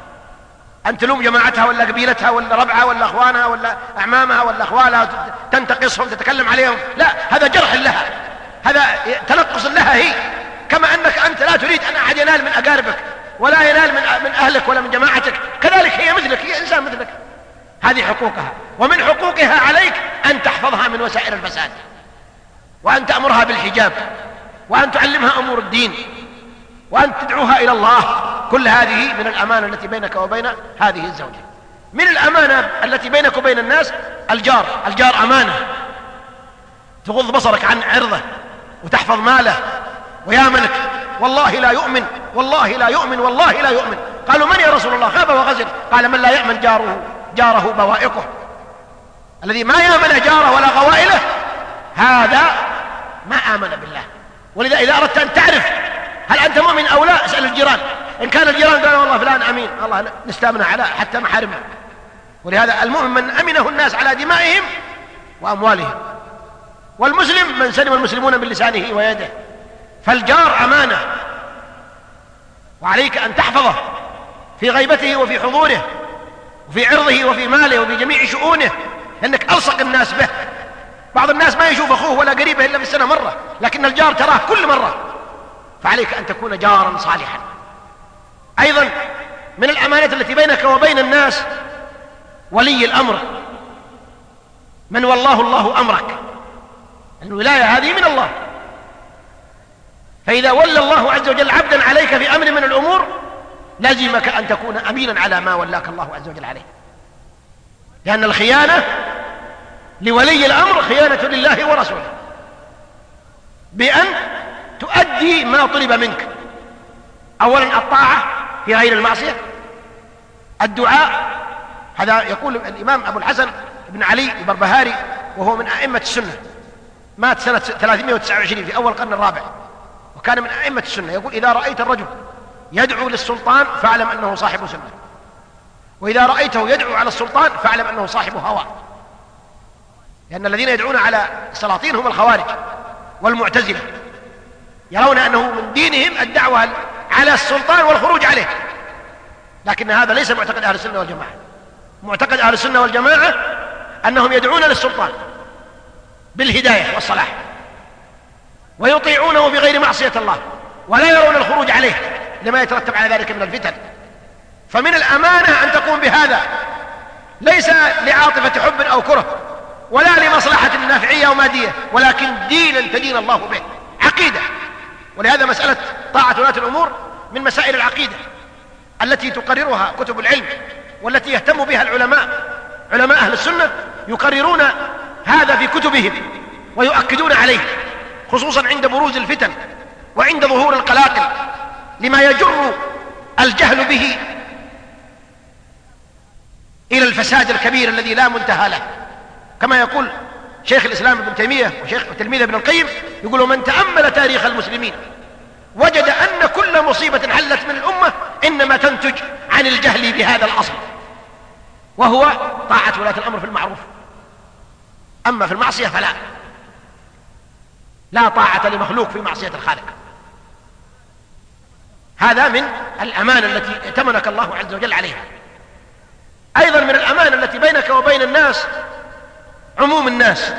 أن تلوم جماعتها ولا قبيلتها ولا ربعها ولا أخوانها ولا أعمامها ولا أخوالها، تنتقصهم، تتكلم عليهم. لا، هذا جرح لها، هذا تنقص لها هي. كما أنك أنت لا تريد أن أحد ينال من أقاربك ولا ينال من أهلك ولا من جماعتك، كذلك هي مثلك، هي إنسان مثلك. هذه حقوقها، ومن حقوقها عليك أن تحفظها من وسائل الفساد، وأن تأمرها بالحجاب، وأن تعلمها أمور الدين، وأن تدعوها إلى الله. كل هذه من الأمانة التي بينك وبين هذه الزوجة. من الأمانة التي بينك وبين الناس الجار أمانة، تغض بصرك عن عرضه وتحفظ ماله ويامنك. والله لا يؤمن، والله لا يؤمن، والله لا يؤمن. قالوا من يا رسول الله؟ خاب وخسر. قال من لا يأمن جاره بوائقه. الذي ما يأمن جاره ولا غوائله هذا ما آمن بالله. ولذا إذا أردت أن تعرف هل أنت مؤمن أو لا اسأل الجيران. إن كان الجيران قالوا والله فلان أمين، الله نستأمن على حتى محارمه. ولهذا المؤمن من أمنه الناس على دمائهم وأموالهم، والمسلم من سلم المسلمون من لسانه ويده. فالجار أمانة، وعليك أن تحفظه في غيبته وفي حضوره وفي عرضه وفي ماله وفي جميع شؤونه، لأنك ألصق الناس به. بعض الناس ما يشوف أخوه ولا قريبه إلا في السنة مرة، لكن الجار تراه كل مرة، فعليك أن تكون جارا صالحا. أيضا من الأمانة التي بينك وبين الناس ولي الأمر، من والله الله أمرك. الولاية هذه من الله، فإذا ولى الله عز وجل عبدا عليك في أمر من الأمور لازمك أن تكون أمينا على ما ولاك الله عز وجل عليه، لأن الخيانة لولي الأمر خيانة لله ورسوله، بأن تؤدي ما طلب منك. أولا الطاعة في غير المعصية، الدعاء. هذا يقول الإمام أبو الحسن بن علي البربهاري وهو من أئمة السنة، مات سنة 329 في أول القرن الرابع، وكان من أئمة السنة. يقول إذا رأيت الرجل يدعو للسلطان فاعلم أنه صاحب سنة، وإذا رأيته يدعو على السلطان فاعلم أنه صاحب هوى. لأن الذين يدعون على السلاطين هم الخوارج والمعتزلة، يرون أنه من دينهم الدعوة على السلطان والخروج عليه، لكن هذا ليس معتقد أهل السنة والجماعة. معتقد أهل السنة والجماعة أنهم يدعون للسلطان بالهداية والصلاح، ويطيعونه بغير معصية الله، ولا يرون الخروج عليه لما يترتب على ذلك من الفتن. فمن الأمانة أن تقوم بهذا، ليس لعاطفة حب أو كره، ولا لمصلحة نافعية أو مادية، ولكن دينا تدين الله به، عقيدة. ولهذا مسألة طاعة ولاة الأمور من مسائل العقيدة التي تقررها كتب العلم، والتي يهتم بها علماء أهل السنة، يقررون هذا في كتبهم ويؤكدون عليه، خصوصا عند بروز الفتن وعند ظهور القلاقل، لما يجر الجهل به إلى الفساد الكبير الذي لا منتهى له. كما يقول شيخ الإسلام ابن تيمية وشيخ تلميذ ابن القيم، يقول من تأمل تاريخ المسلمين وجد أن كل مصيبة حلت من الأمة إنما تنتج عن الجهل بهذا الأصل، وهو طاعة ولاة الأمر في المعروف. أما في المعصية فلا، لا طاعة لمخلوق في معصية الخالق. هذا من الأمانة التي ائتمنك الله عز وجل عليها. أيضا من الأمانة التي بينك وبين الناس عموم الناس.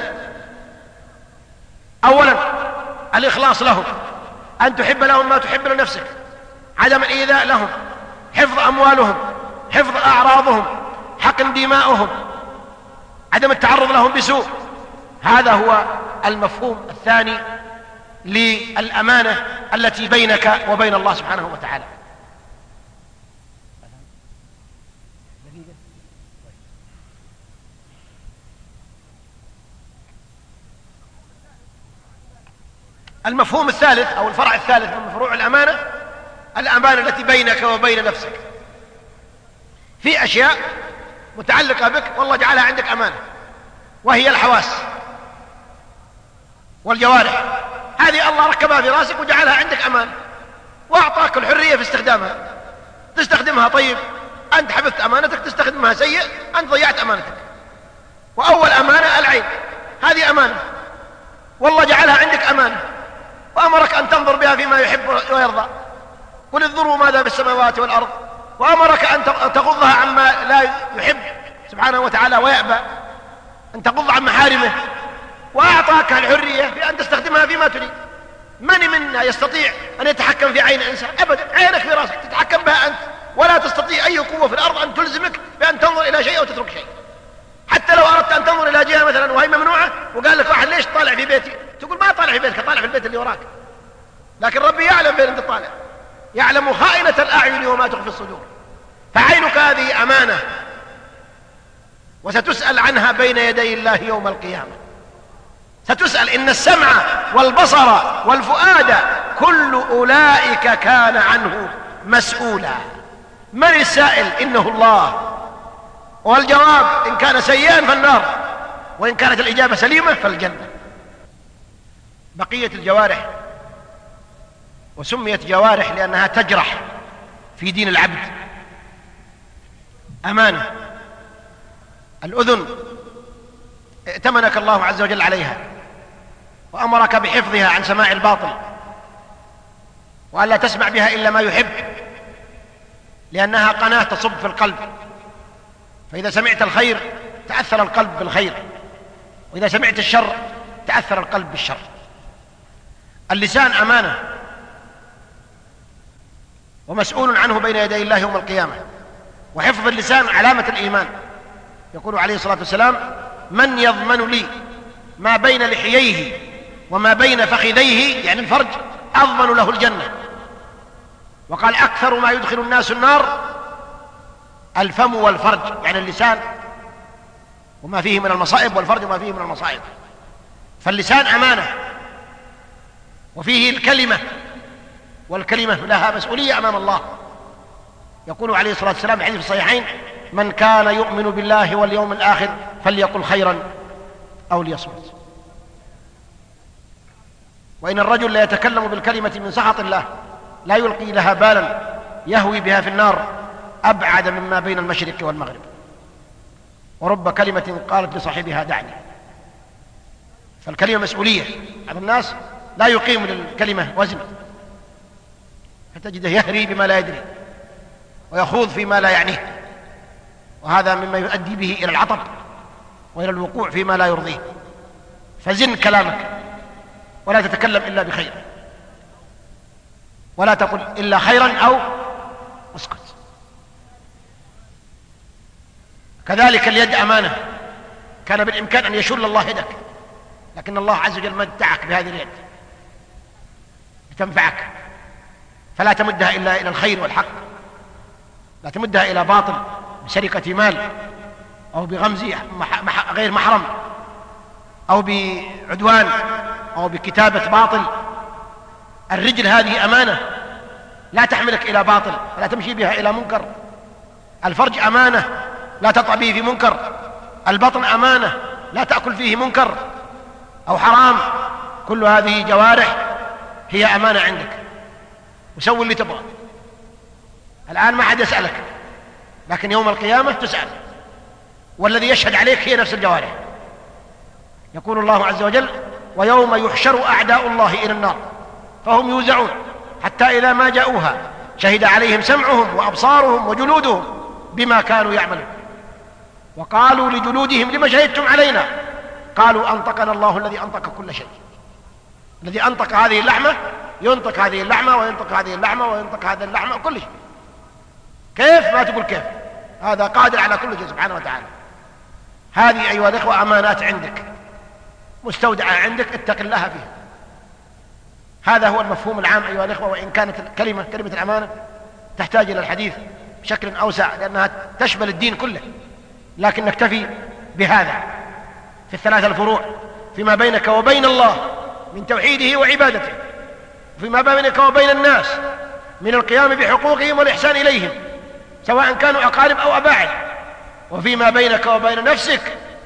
أولا الإخلاص لهم، أن تحب لهم ما تحب لنفسك، عدم الإيذاء لهم، حفظ أموالهم، حفظ أعراضهم، حقن دماؤهم، عدم التعرض لهم بسوء. هذا هو المفهوم الثاني للأمانة التي بينك وبين الله سبحانه وتعالى. المفهوم الثالث أو الفرع الثالث من فروع الأمانة الأمانة التي بينك وبين نفسك. في أشياء متعلقة بك والله جعلها عندك أمانة، وهي الحواس والجوارح، هذه الله ركبها في راسك وجعلها عندك أمانة، وأعطاك الحرية في استخدامها. تستخدمها طيب، أنت حفظت أمانتك، تستخدمها سيء، أنت ضيعت أمانتك. وأول أمانة العين، هذه أمانة والله جعلها عندك أمانة، وأمرك أن تنظر بها فيما يحب ويرضى. قل انظروا ماذا في السماوات والأرض، وأمرك أن تغضها عما لا يحب سبحانه وتعالى ويأبى، أن تغض عن محارمه، وأعطاك الحرية في أن تستخدمها فيما تريد. من منا يستطيع أن يتحكم في عين إنسان؟ أبدا، عينك في راسك تتحكم بها أنت، ولا تستطيع أي قوة في الأرض أن تلزمك بأن تنظر إلى شيء أو تترك شيء. حتى لو أردت أن تنظر إلى جهة مثلا وهي ممنوعة، وقال لك واحد ليش طالع في بيتي، تقول ما طالع في بيتك، طالع في البيت اللي وراك. لكن ربي يعلم بين أنت طالع، يعلم خائنة الأعين وما تخفي الصدور. فعينك هذه أمانة، وستسأل عنها بين يدي الله يوم القيامة. ستسأل، إن السمع والبصر والفؤاد كل أولئك كان عنه مسؤولا. من السائل؟ إنه الله. والجواب إن كان سيئا فالنار، وإن كانت الإجابة سليمة فالجنة. بقية الجوارح، وسميت جوارح لأنها تجرح في دين العبد، أمانة. الأذن ائتمنك الله عز وجل عليها، وأمرك بحفظها عن سماع الباطل، وألا تسمع بها إلا ما يحب، لأنها قناة تصب في القلب. فإذا سمعت الخير تأثر القلب بالخير، وإذا سمعت الشر تأثر القلب بالشر. اللسان أمانة، ومسؤول عنه بين يدي الله يوم القيامة. وحفظ اللسان علامة الإيمان. يقول عليه الصلاة والسلام: من يضمن لي ما بين لحييه وما بين فخذيه، يعني الفرج، أضمن له الجنة. وقال: أكثر ما يدخل الناس النار الفم والفرج، يعني اللسان وما فيه من المصائب، والفرج وما فيه من المصائب. فاللسان أمانة، وفيه الكلمة، والكلمة لها مسؤولية أمام الله. يقول عليه الصلاة والسلام في حديث الصحيحين: من كان يؤمن بالله واليوم الآخر فليقل خيرا أو ليصمت. وإن الرجل لا يتكلم بالكلمة من سخط الله لا يلقي لها بالا يهوي بها في النار أبعد مما بين المشرق والمغرب. ورب كلمة قالت لصاحبها دعني. فالكلمة مسؤولية. بعض الناس لا يقيم للكلمة وزن، فتجده يهري بما لا يدري ويخوض فيما لا يعنيه، وهذا مما يؤدي به إلى العطب وإلى الوقوع فيما لا يرضيه. فزن كلامك، ولا تتكلم إلا بخير، ولا تقل إلا خيرا أو اسكت. كذلك اليد أمانة. كان بالإمكان أن يشل الله يدك، لكن الله عز وجل متعك بهذه اليد لتنفعك، فلا تمدها إلا إلى الخير والحق، لا تمدها إلى باطل بسرقة مال أو بغمز غير محرم أو بعدوان أو بكتابة باطل. الرجل هذه أمانة، لا تحملك إلى باطل ولا تمشي بها إلى منكر. الفرج أمانة، لا تطع به في منكر. البطن أمانة، لا تأكل فيه منكر أو حرام. كل هذه جوارح هي أمانة عندك، وسوي اللي تبغى. الآن ما حد يسألك، لكن يوم القيامة تسأل، والذي يشهد عليك هي نفس الجوارح. يقول الله عز وجل: ويوم يحشر أعداء الله إلى النار فهم يوزعون حتى إذا ما جاءوها شهد عليهم سمعهم وأبصارهم وجلودهم بما كانوا يعملون وقالوا لجلودهم لما شهدتم علينا قالوا أنطقنا الله الذي أنطق كل شيء. الذي أنطق هذه اللحمة ينطق هذه اللحمة وينطق هذه اللحمة وينطق هذه اللحمة وكل شيء. كيف؟ ما تقول كيف، هذا قادر على كل شيء سبحانه وتعالى. هذه أيها الإخوة أمانات عندك مستودعة عندك، اتق الله فيها. هذا هو المفهوم العام أيها الإخوة. وإن كانت كلمة الأمانة تحتاج إلى الحديث بشكل أوسع، لأنها تشمل الدين كله، لكن نكتفي بهذا في الثلاثة الفروع فيما بينك وبين الله من توحيده وعبادته، وفيما بينك وبين الناس من القيام بحقوقهم والإحسان إليهم سواء كانوا أقارب أو أباعد، وفيما بينك وبين نفسك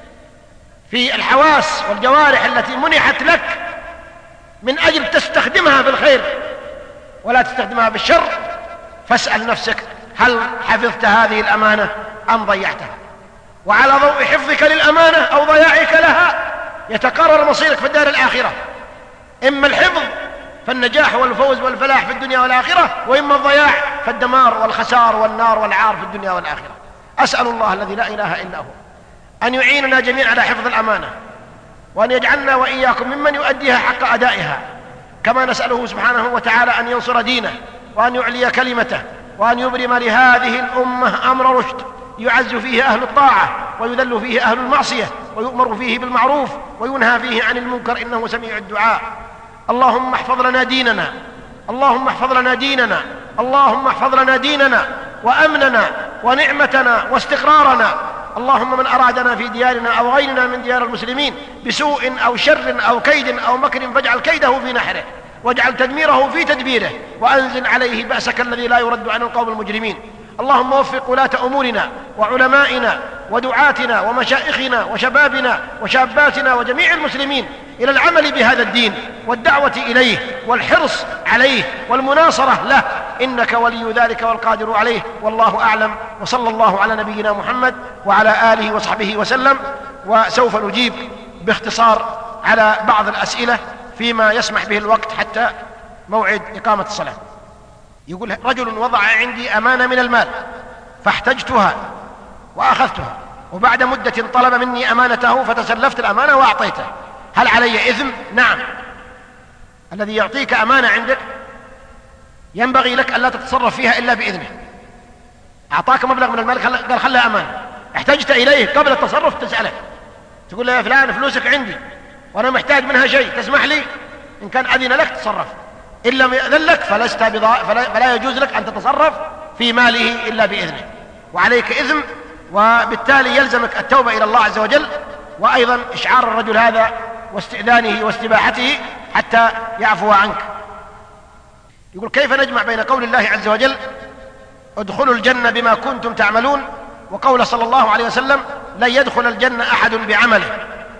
في الحواس والجوارح التي منحت لك من أجل تستخدمها بالخير ولا تستخدمها بالشر. فاسأل نفسك هل حفظت هذه الأمانة أم ضيعتها؟ وعلى ضوء حفظك للأمانة أو ضياعك لها يتقرر مصيرك في الدار الآخرة، إما الحفظ فالنجاح والفوز والفلاح في الدنيا والآخرة، وإما الضياع فالدمار والخسار والنار والعار في الدنيا والآخرة. أسأل الله الذي لا إله إلا هو أن يعيننا جميعا على حفظ الأمانة، وأن يجعلنا وإياكم ممن يؤديها حق أدائها، كما نسأله سبحانه وتعالى أن ينصر دينه وأن يعلي كلمته وأن يبرم لهذه الأمة أمر رشد يعز فيه أهل الطاعة ويذل فيه أهل المعصية ويؤمر فيه بالمعروف وينهى فيه عن المنكر، إنه سميع الدعاء. اللهم احفظ لنا ديننا، اللهم احفظ لنا ديننا، اللهم احفظ لنا ديننا وأمننا ونعمتنا واستقرارنا. اللهم من أرادنا في ديارنا أو غيرنا من ديار المسلمين بسوء أو شر أو كيد أو مكر فاجعل كيده في نحره واجعل تدميره في تدبيره، وأنزل عليه بأسك الذي لا يرد عن القوم المجرمين. اللهم وفق ولاة أمورنا وعلمائنا ودعاتنا ومشائخنا وشبابنا وشاباتنا وجميع المسلمين إلى العمل بهذا الدين والدعوة إليه والحرص عليه والمناصرة له، إنك ولي ذلك والقادر عليه. والله أعلم، وصلى الله على نبينا محمد وعلى آله وصحبه وسلم. وسوف نجيب باختصار على بعض الأسئلة فيما يسمح به الوقت حتى موعد إقامة الصلاة. يقول: رجل وضع عندي أمانة من المال فاحتجتها وأخذتها، وبعد مدة طلب مني أمانته فتسلفت الأمانة وأعطيته، هل علي إثم؟ نعم. الذي يعطيك أمانة عندك ينبغي لك ألا تتصرف فيها إلا بإذنه. أعطاك مبلغ من المال قال خلها أمانة، احتجت إليه قبل التصرف تسأله، تقول له: يا فلان فلوسك عندي وأنا محتاج منها شيء، تسمح لي؟ إن كان أذن لك تصرف، إن لم يأذن لك فلا يجوز لك أن تتصرف في ماله إلا بإذنه، وعليك إثم، وبالتالي يلزمك التوبة إلى الله عز وجل، وأيضا إشعار الرجل هذا واستئذانه واستباحته حتى يعفو عنك. يقول: كيف نجمع بين قول الله عز وجل ادخلوا الجنة بما كنتم تعملون وقول صلى الله عليه وسلم لن يدخل الجنة أحد بعمله؟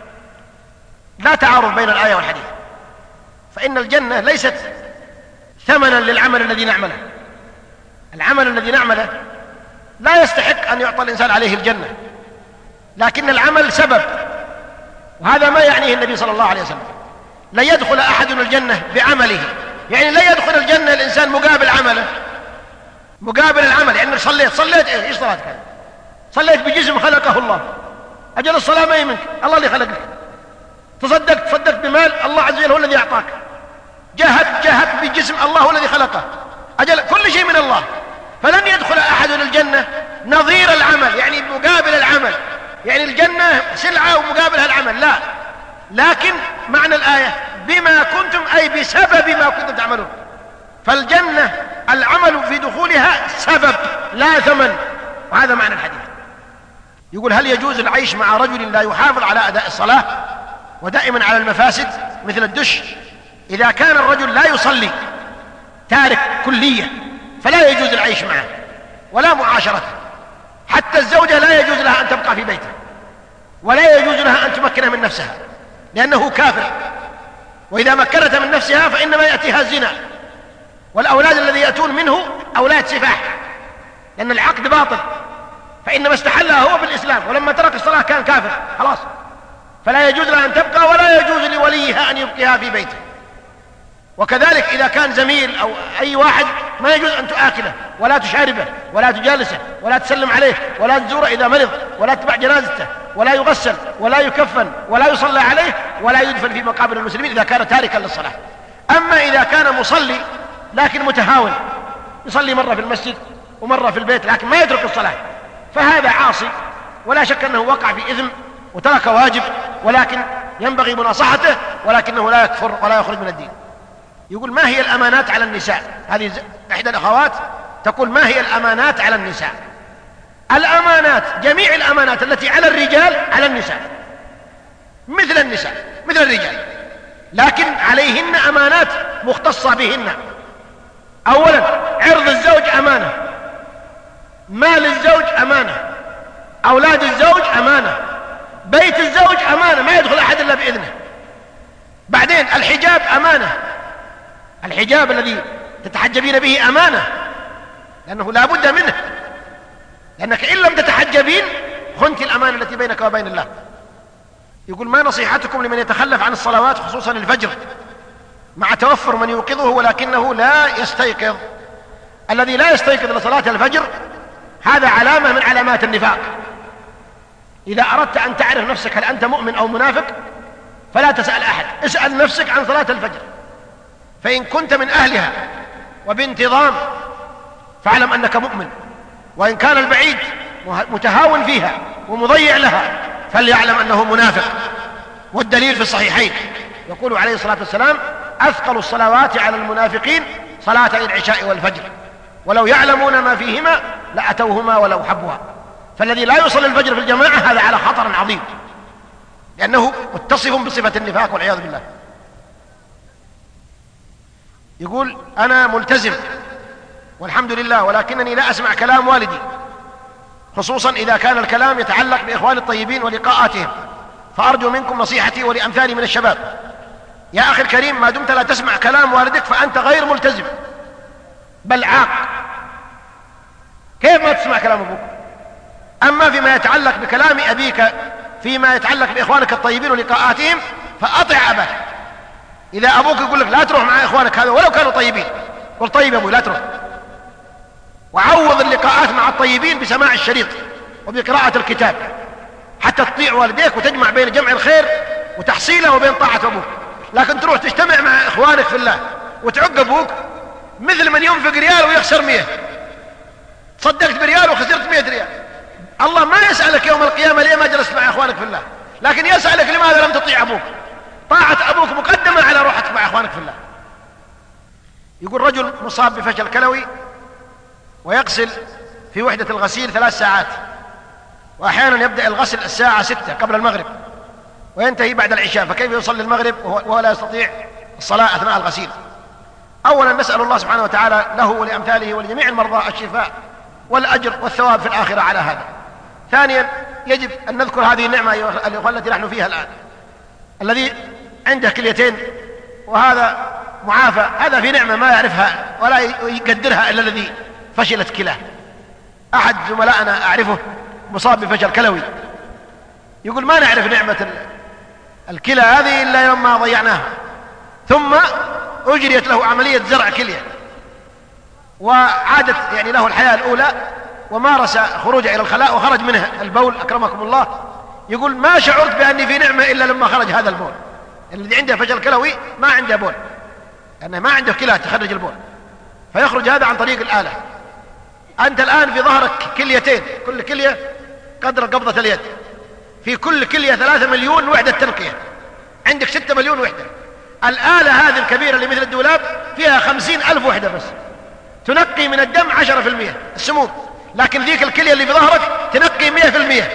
لا تعارض بين الآية والحديث، فإن الجنة ليست ثمنا للعمل الذي نعمله. العمل الذي نعمله لا يستحق أن يعطى الإنسان عليه الجنة، لكن العمل سبب، وهذا ما يعنيه النبي صلى الله عليه وسلم. لا يدخل أحد الجنة بعمله، يعني لا يدخل الجنة الإنسان مقابل عمله، مقابل العمل. يعني صليت إيش صلاتك؟ صليت بجسم خلقه الله، أجل الصلاة ما يمنك، الله اللي خلقك. تصدقت بمال، الله عز وجل هو الذي أعطاك. جاهدت بجسم، الله هو الذي خلقه، أجل كل شيء من الله. فلن يدخل أحد الجنة نظير العمل، يعني مقابل العمل، يعني الجنة سلعة ومقابلها العمل، لا. لكن معنى الآية بما كنتم أي بسبب ما كنتم تعملون، فالجنة العمل في دخولها سبب لا ثمن، وهذا معنى الحديث. يقول: هل يجوز العيش مع رجل لا يحافظ على أداء الصلاة ودائما على المفاسد مثل الدش؟ إذا كان الرجل لا يصلي تارك كلية فلا يجوز العيش معه ولا معاشرته. حتى الزوجة لا يجوز لها أن تبقى في بيته، ولا يجوز لها أن تمكنه من نفسها لأنه كافر، وإذا مكنت من نفسها فإنما يأتيها الزنا، والأولاد الذي يأتون منه أولاد سفاح، لأن العقد باطل، فإنما استحلها هو بالإسلام، ولما ترك الصلاة كان كافر خلاص. فلا يجوز لها أن تبقى، ولا يجوز لوليها أن يبقيها في بيته. وكذلك إذا كان زميل أو أي واحد ما يجوز أن تآكله ولا تشاربه ولا تجالسه ولا تسلم عليه ولا تزوره إذا مرض ولا تتبع جنازته ولا يغسل ولا يكفن ولا يصلى عليه ولا يدفن في مقابر المسلمين إذا كان تاركا للصلاة. أما إذا كان مصلي لكن متهاون، يصلي مرة في المسجد ومرة في البيت لكن ما يترك الصلاة، فهذا عاصي، ولا شك أنه وقع في إثم وترك واجب، ولكن ينبغي مناصحته، ولكنه لا يكفر ولا يخرج من الدين. يقول: ما هي الأمانات على النساء؟ هذه إحدى الأخوات تقول: ما هي الأمانات على النساء؟ الأمانات جميع الأمانات التي على الرجال على النساء، مثل النساء مثل الرجال. لكن عليهن أمانات مختصة بهن. أولا عرض الزوج أمانة، مال الزوج أمانة، أولاد الزوج أمانة، بيت الزوج أمانة ما يدخل أحد إلا بإذنه. بعدين الحجاب أمانة، الحجاب الذي تتحجبين به أمانة، لأنه لا بد منه، لأنك إن لم تتحجبين خنت الأمانة التي بينك وبين الله. يقول ما نصيحتكم لمن يتخلف عن الصلوات خصوصا الفجر مع توفر من يوقظه ولكنه لا يستيقظ؟ الذي لا يستيقظ لصلاة الفجر هذا علامة من علامات النفاق. إذا أردت أن تعرف نفسك هل أنت مؤمن أو منافق فلا تسأل أحد، اسأل نفسك عن صلاة الفجر، فإن كنت من أهلها وبانتظام فاعلم أنك مؤمن، وإن كان البعيد متهاون فيها ومضيع لها فليعلم أنه منافق. والدليل في الصحيحين يقول عليه الصلاة والسلام أثقل الصلوات على المنافقين صلاتي العشاء والفجر ولو يعلمون ما فيهما لأتوهما ولو حبوا. فالذي لا يصلي الفجر في الجماعة هذا على خطر عظيم، لأنه متصف بصفة النفاق والعياذ بالله. يقول أنا ملتزم والحمد لله، ولكنني لا أسمع كلام والدي، خصوصا إذا كان الكلام يتعلق بإخواني الطيبين ولقاءاتهم، فأرجو منكم نصيحتي ولأمثالي من الشباب. يا أخي الكريم، ما دمت لا تسمع كلام والدك فأنت غير ملتزم بل عاق. كيف ما تسمع كلام أبوك؟ أما فيما يتعلق بكلام أبيك فيما يتعلق بإخوانك الطيبين ولقاءاتهم فأطع أباك. إذا أبوك يقول لك لا تروح مع إخوانك هذا ولو كانوا طيبين، قل طيب يا أبوي لا تروح، وعوض اللقاءات مع الطيبين بسماع الشريط وبقراءة الكتاب حتى تطيع والديك وتجمع بين جمع الخير وتحصيله وبين طاعة أبوك. لكن تروح تجتمع مع إخوانك في الله وتعق أبوك مثل من ينفق ريال ويخسر 100. صدقت بريال وخسرت 100 ريال. الله ما يسألك يوم القيامة ليه ما جلست مع إخوانك في الله، لكن يسألك لماذا لم تطيع أبوك. طاعة أبوك مقدمة على روحك مع إخوانك في الله. يقول رجل مصاب بفشل كلوي ويغسل في وحدة الغسيل 3 ساعات، وأحيانا يبدأ الغسل الساعة 6 قبل المغرب وينتهي بعد العشاء، فكيف يصلي المغرب وهو لا يستطيع الصلاة أثناء الغسيل؟ أولا نسأل الله سبحانه وتعالى له ولأمثاله ولجميع المرضى الشفاء والأجر والثواب في الآخرة على هذا. ثانيا يجب أن نذكر هذه النعمة التي نحن فيها الآن. الذي عنده كليتين وهذا معافى هذا في نعمة ما يعرفها ولا يقدرها إلا الذي فشلت كلاه. أحد زملائنا أعرفه مصاب بفشل كلوي، يقول ما نعرف نعمة الكلى هذه إلا يوم ما ضيعناها، ثم أجريت له عملية زرع كلية وعادت يعني له الحياة الأولى ومارس خروج إلى الخلاء وخرج منها البول أكرمكم الله. يقول ما شعرت بأني في نعمة إلا لما خرج هذا البول. الذي عنده فشل كلوي ما عنده بول، لأنه ما عنده كلى تخرج البول، فيخرج هذا عن طريق الآلة. أنت الآن في ظهرك كليتين، كل كلية قدر قبضة اليد، في كل كلية 3 مليون وحدة تنقية، عندك 6 مليون وحدة. الآلة هذه الكبيرة اللي مثل الدولاب فيها 50,000 وحدة بس تنقي من الدم 10% السموم، لكن ذيك الكلية اللي في ظهرك تنقي 100%،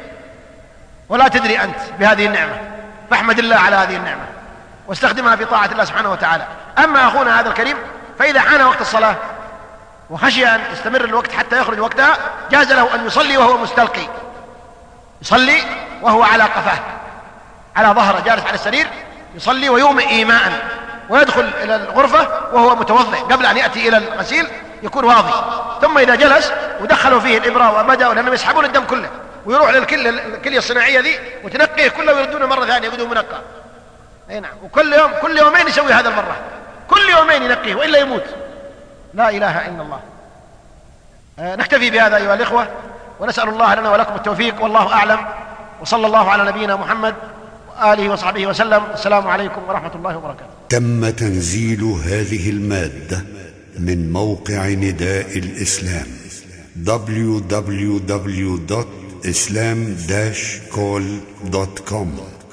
ولا تدري أنت بهذه النعمة. فاحمد الله على هذه النعمة واستخدمها في طاعة الله سبحانه وتعالى. أما أخونا هذا الكريم فإذا حان وقت الصلاة وخشي أن يستمر الوقت حتى يخرج وقتها جاز له أن يصلي وهو مستلقي، يصلي وهو على قفاه على ظهره جالس على السرير، يصلي ويومئ إيماء، ويدخل إلى الغرفة وهو متوضئ قبل أن يأتي إلى الغسيل يكون واضي، ثم إذا جلس ودخلوا فيه الإبرة وبدأوا لأنهم يسحبون الدم كله ويروح للكلية الصناعية ذي وتنقيه كله ويردونه مرة ثانية يقولوا منقى. أي نعم، كل يومين يسوي هذا المرة، كل يومين ينقيه وإلا يموت. لا إله إلا الله. نكتفي بهذا أيها الإخوة، ونسأل الله لنا ولكم التوفيق، والله أعلم، وصلى الله على نبينا محمد وآله وصحبه وسلم. السلام عليكم ورحمة الله وبركاته. تم تنزيل هذه المادة من موقع نداء الإسلام www.islam-call.com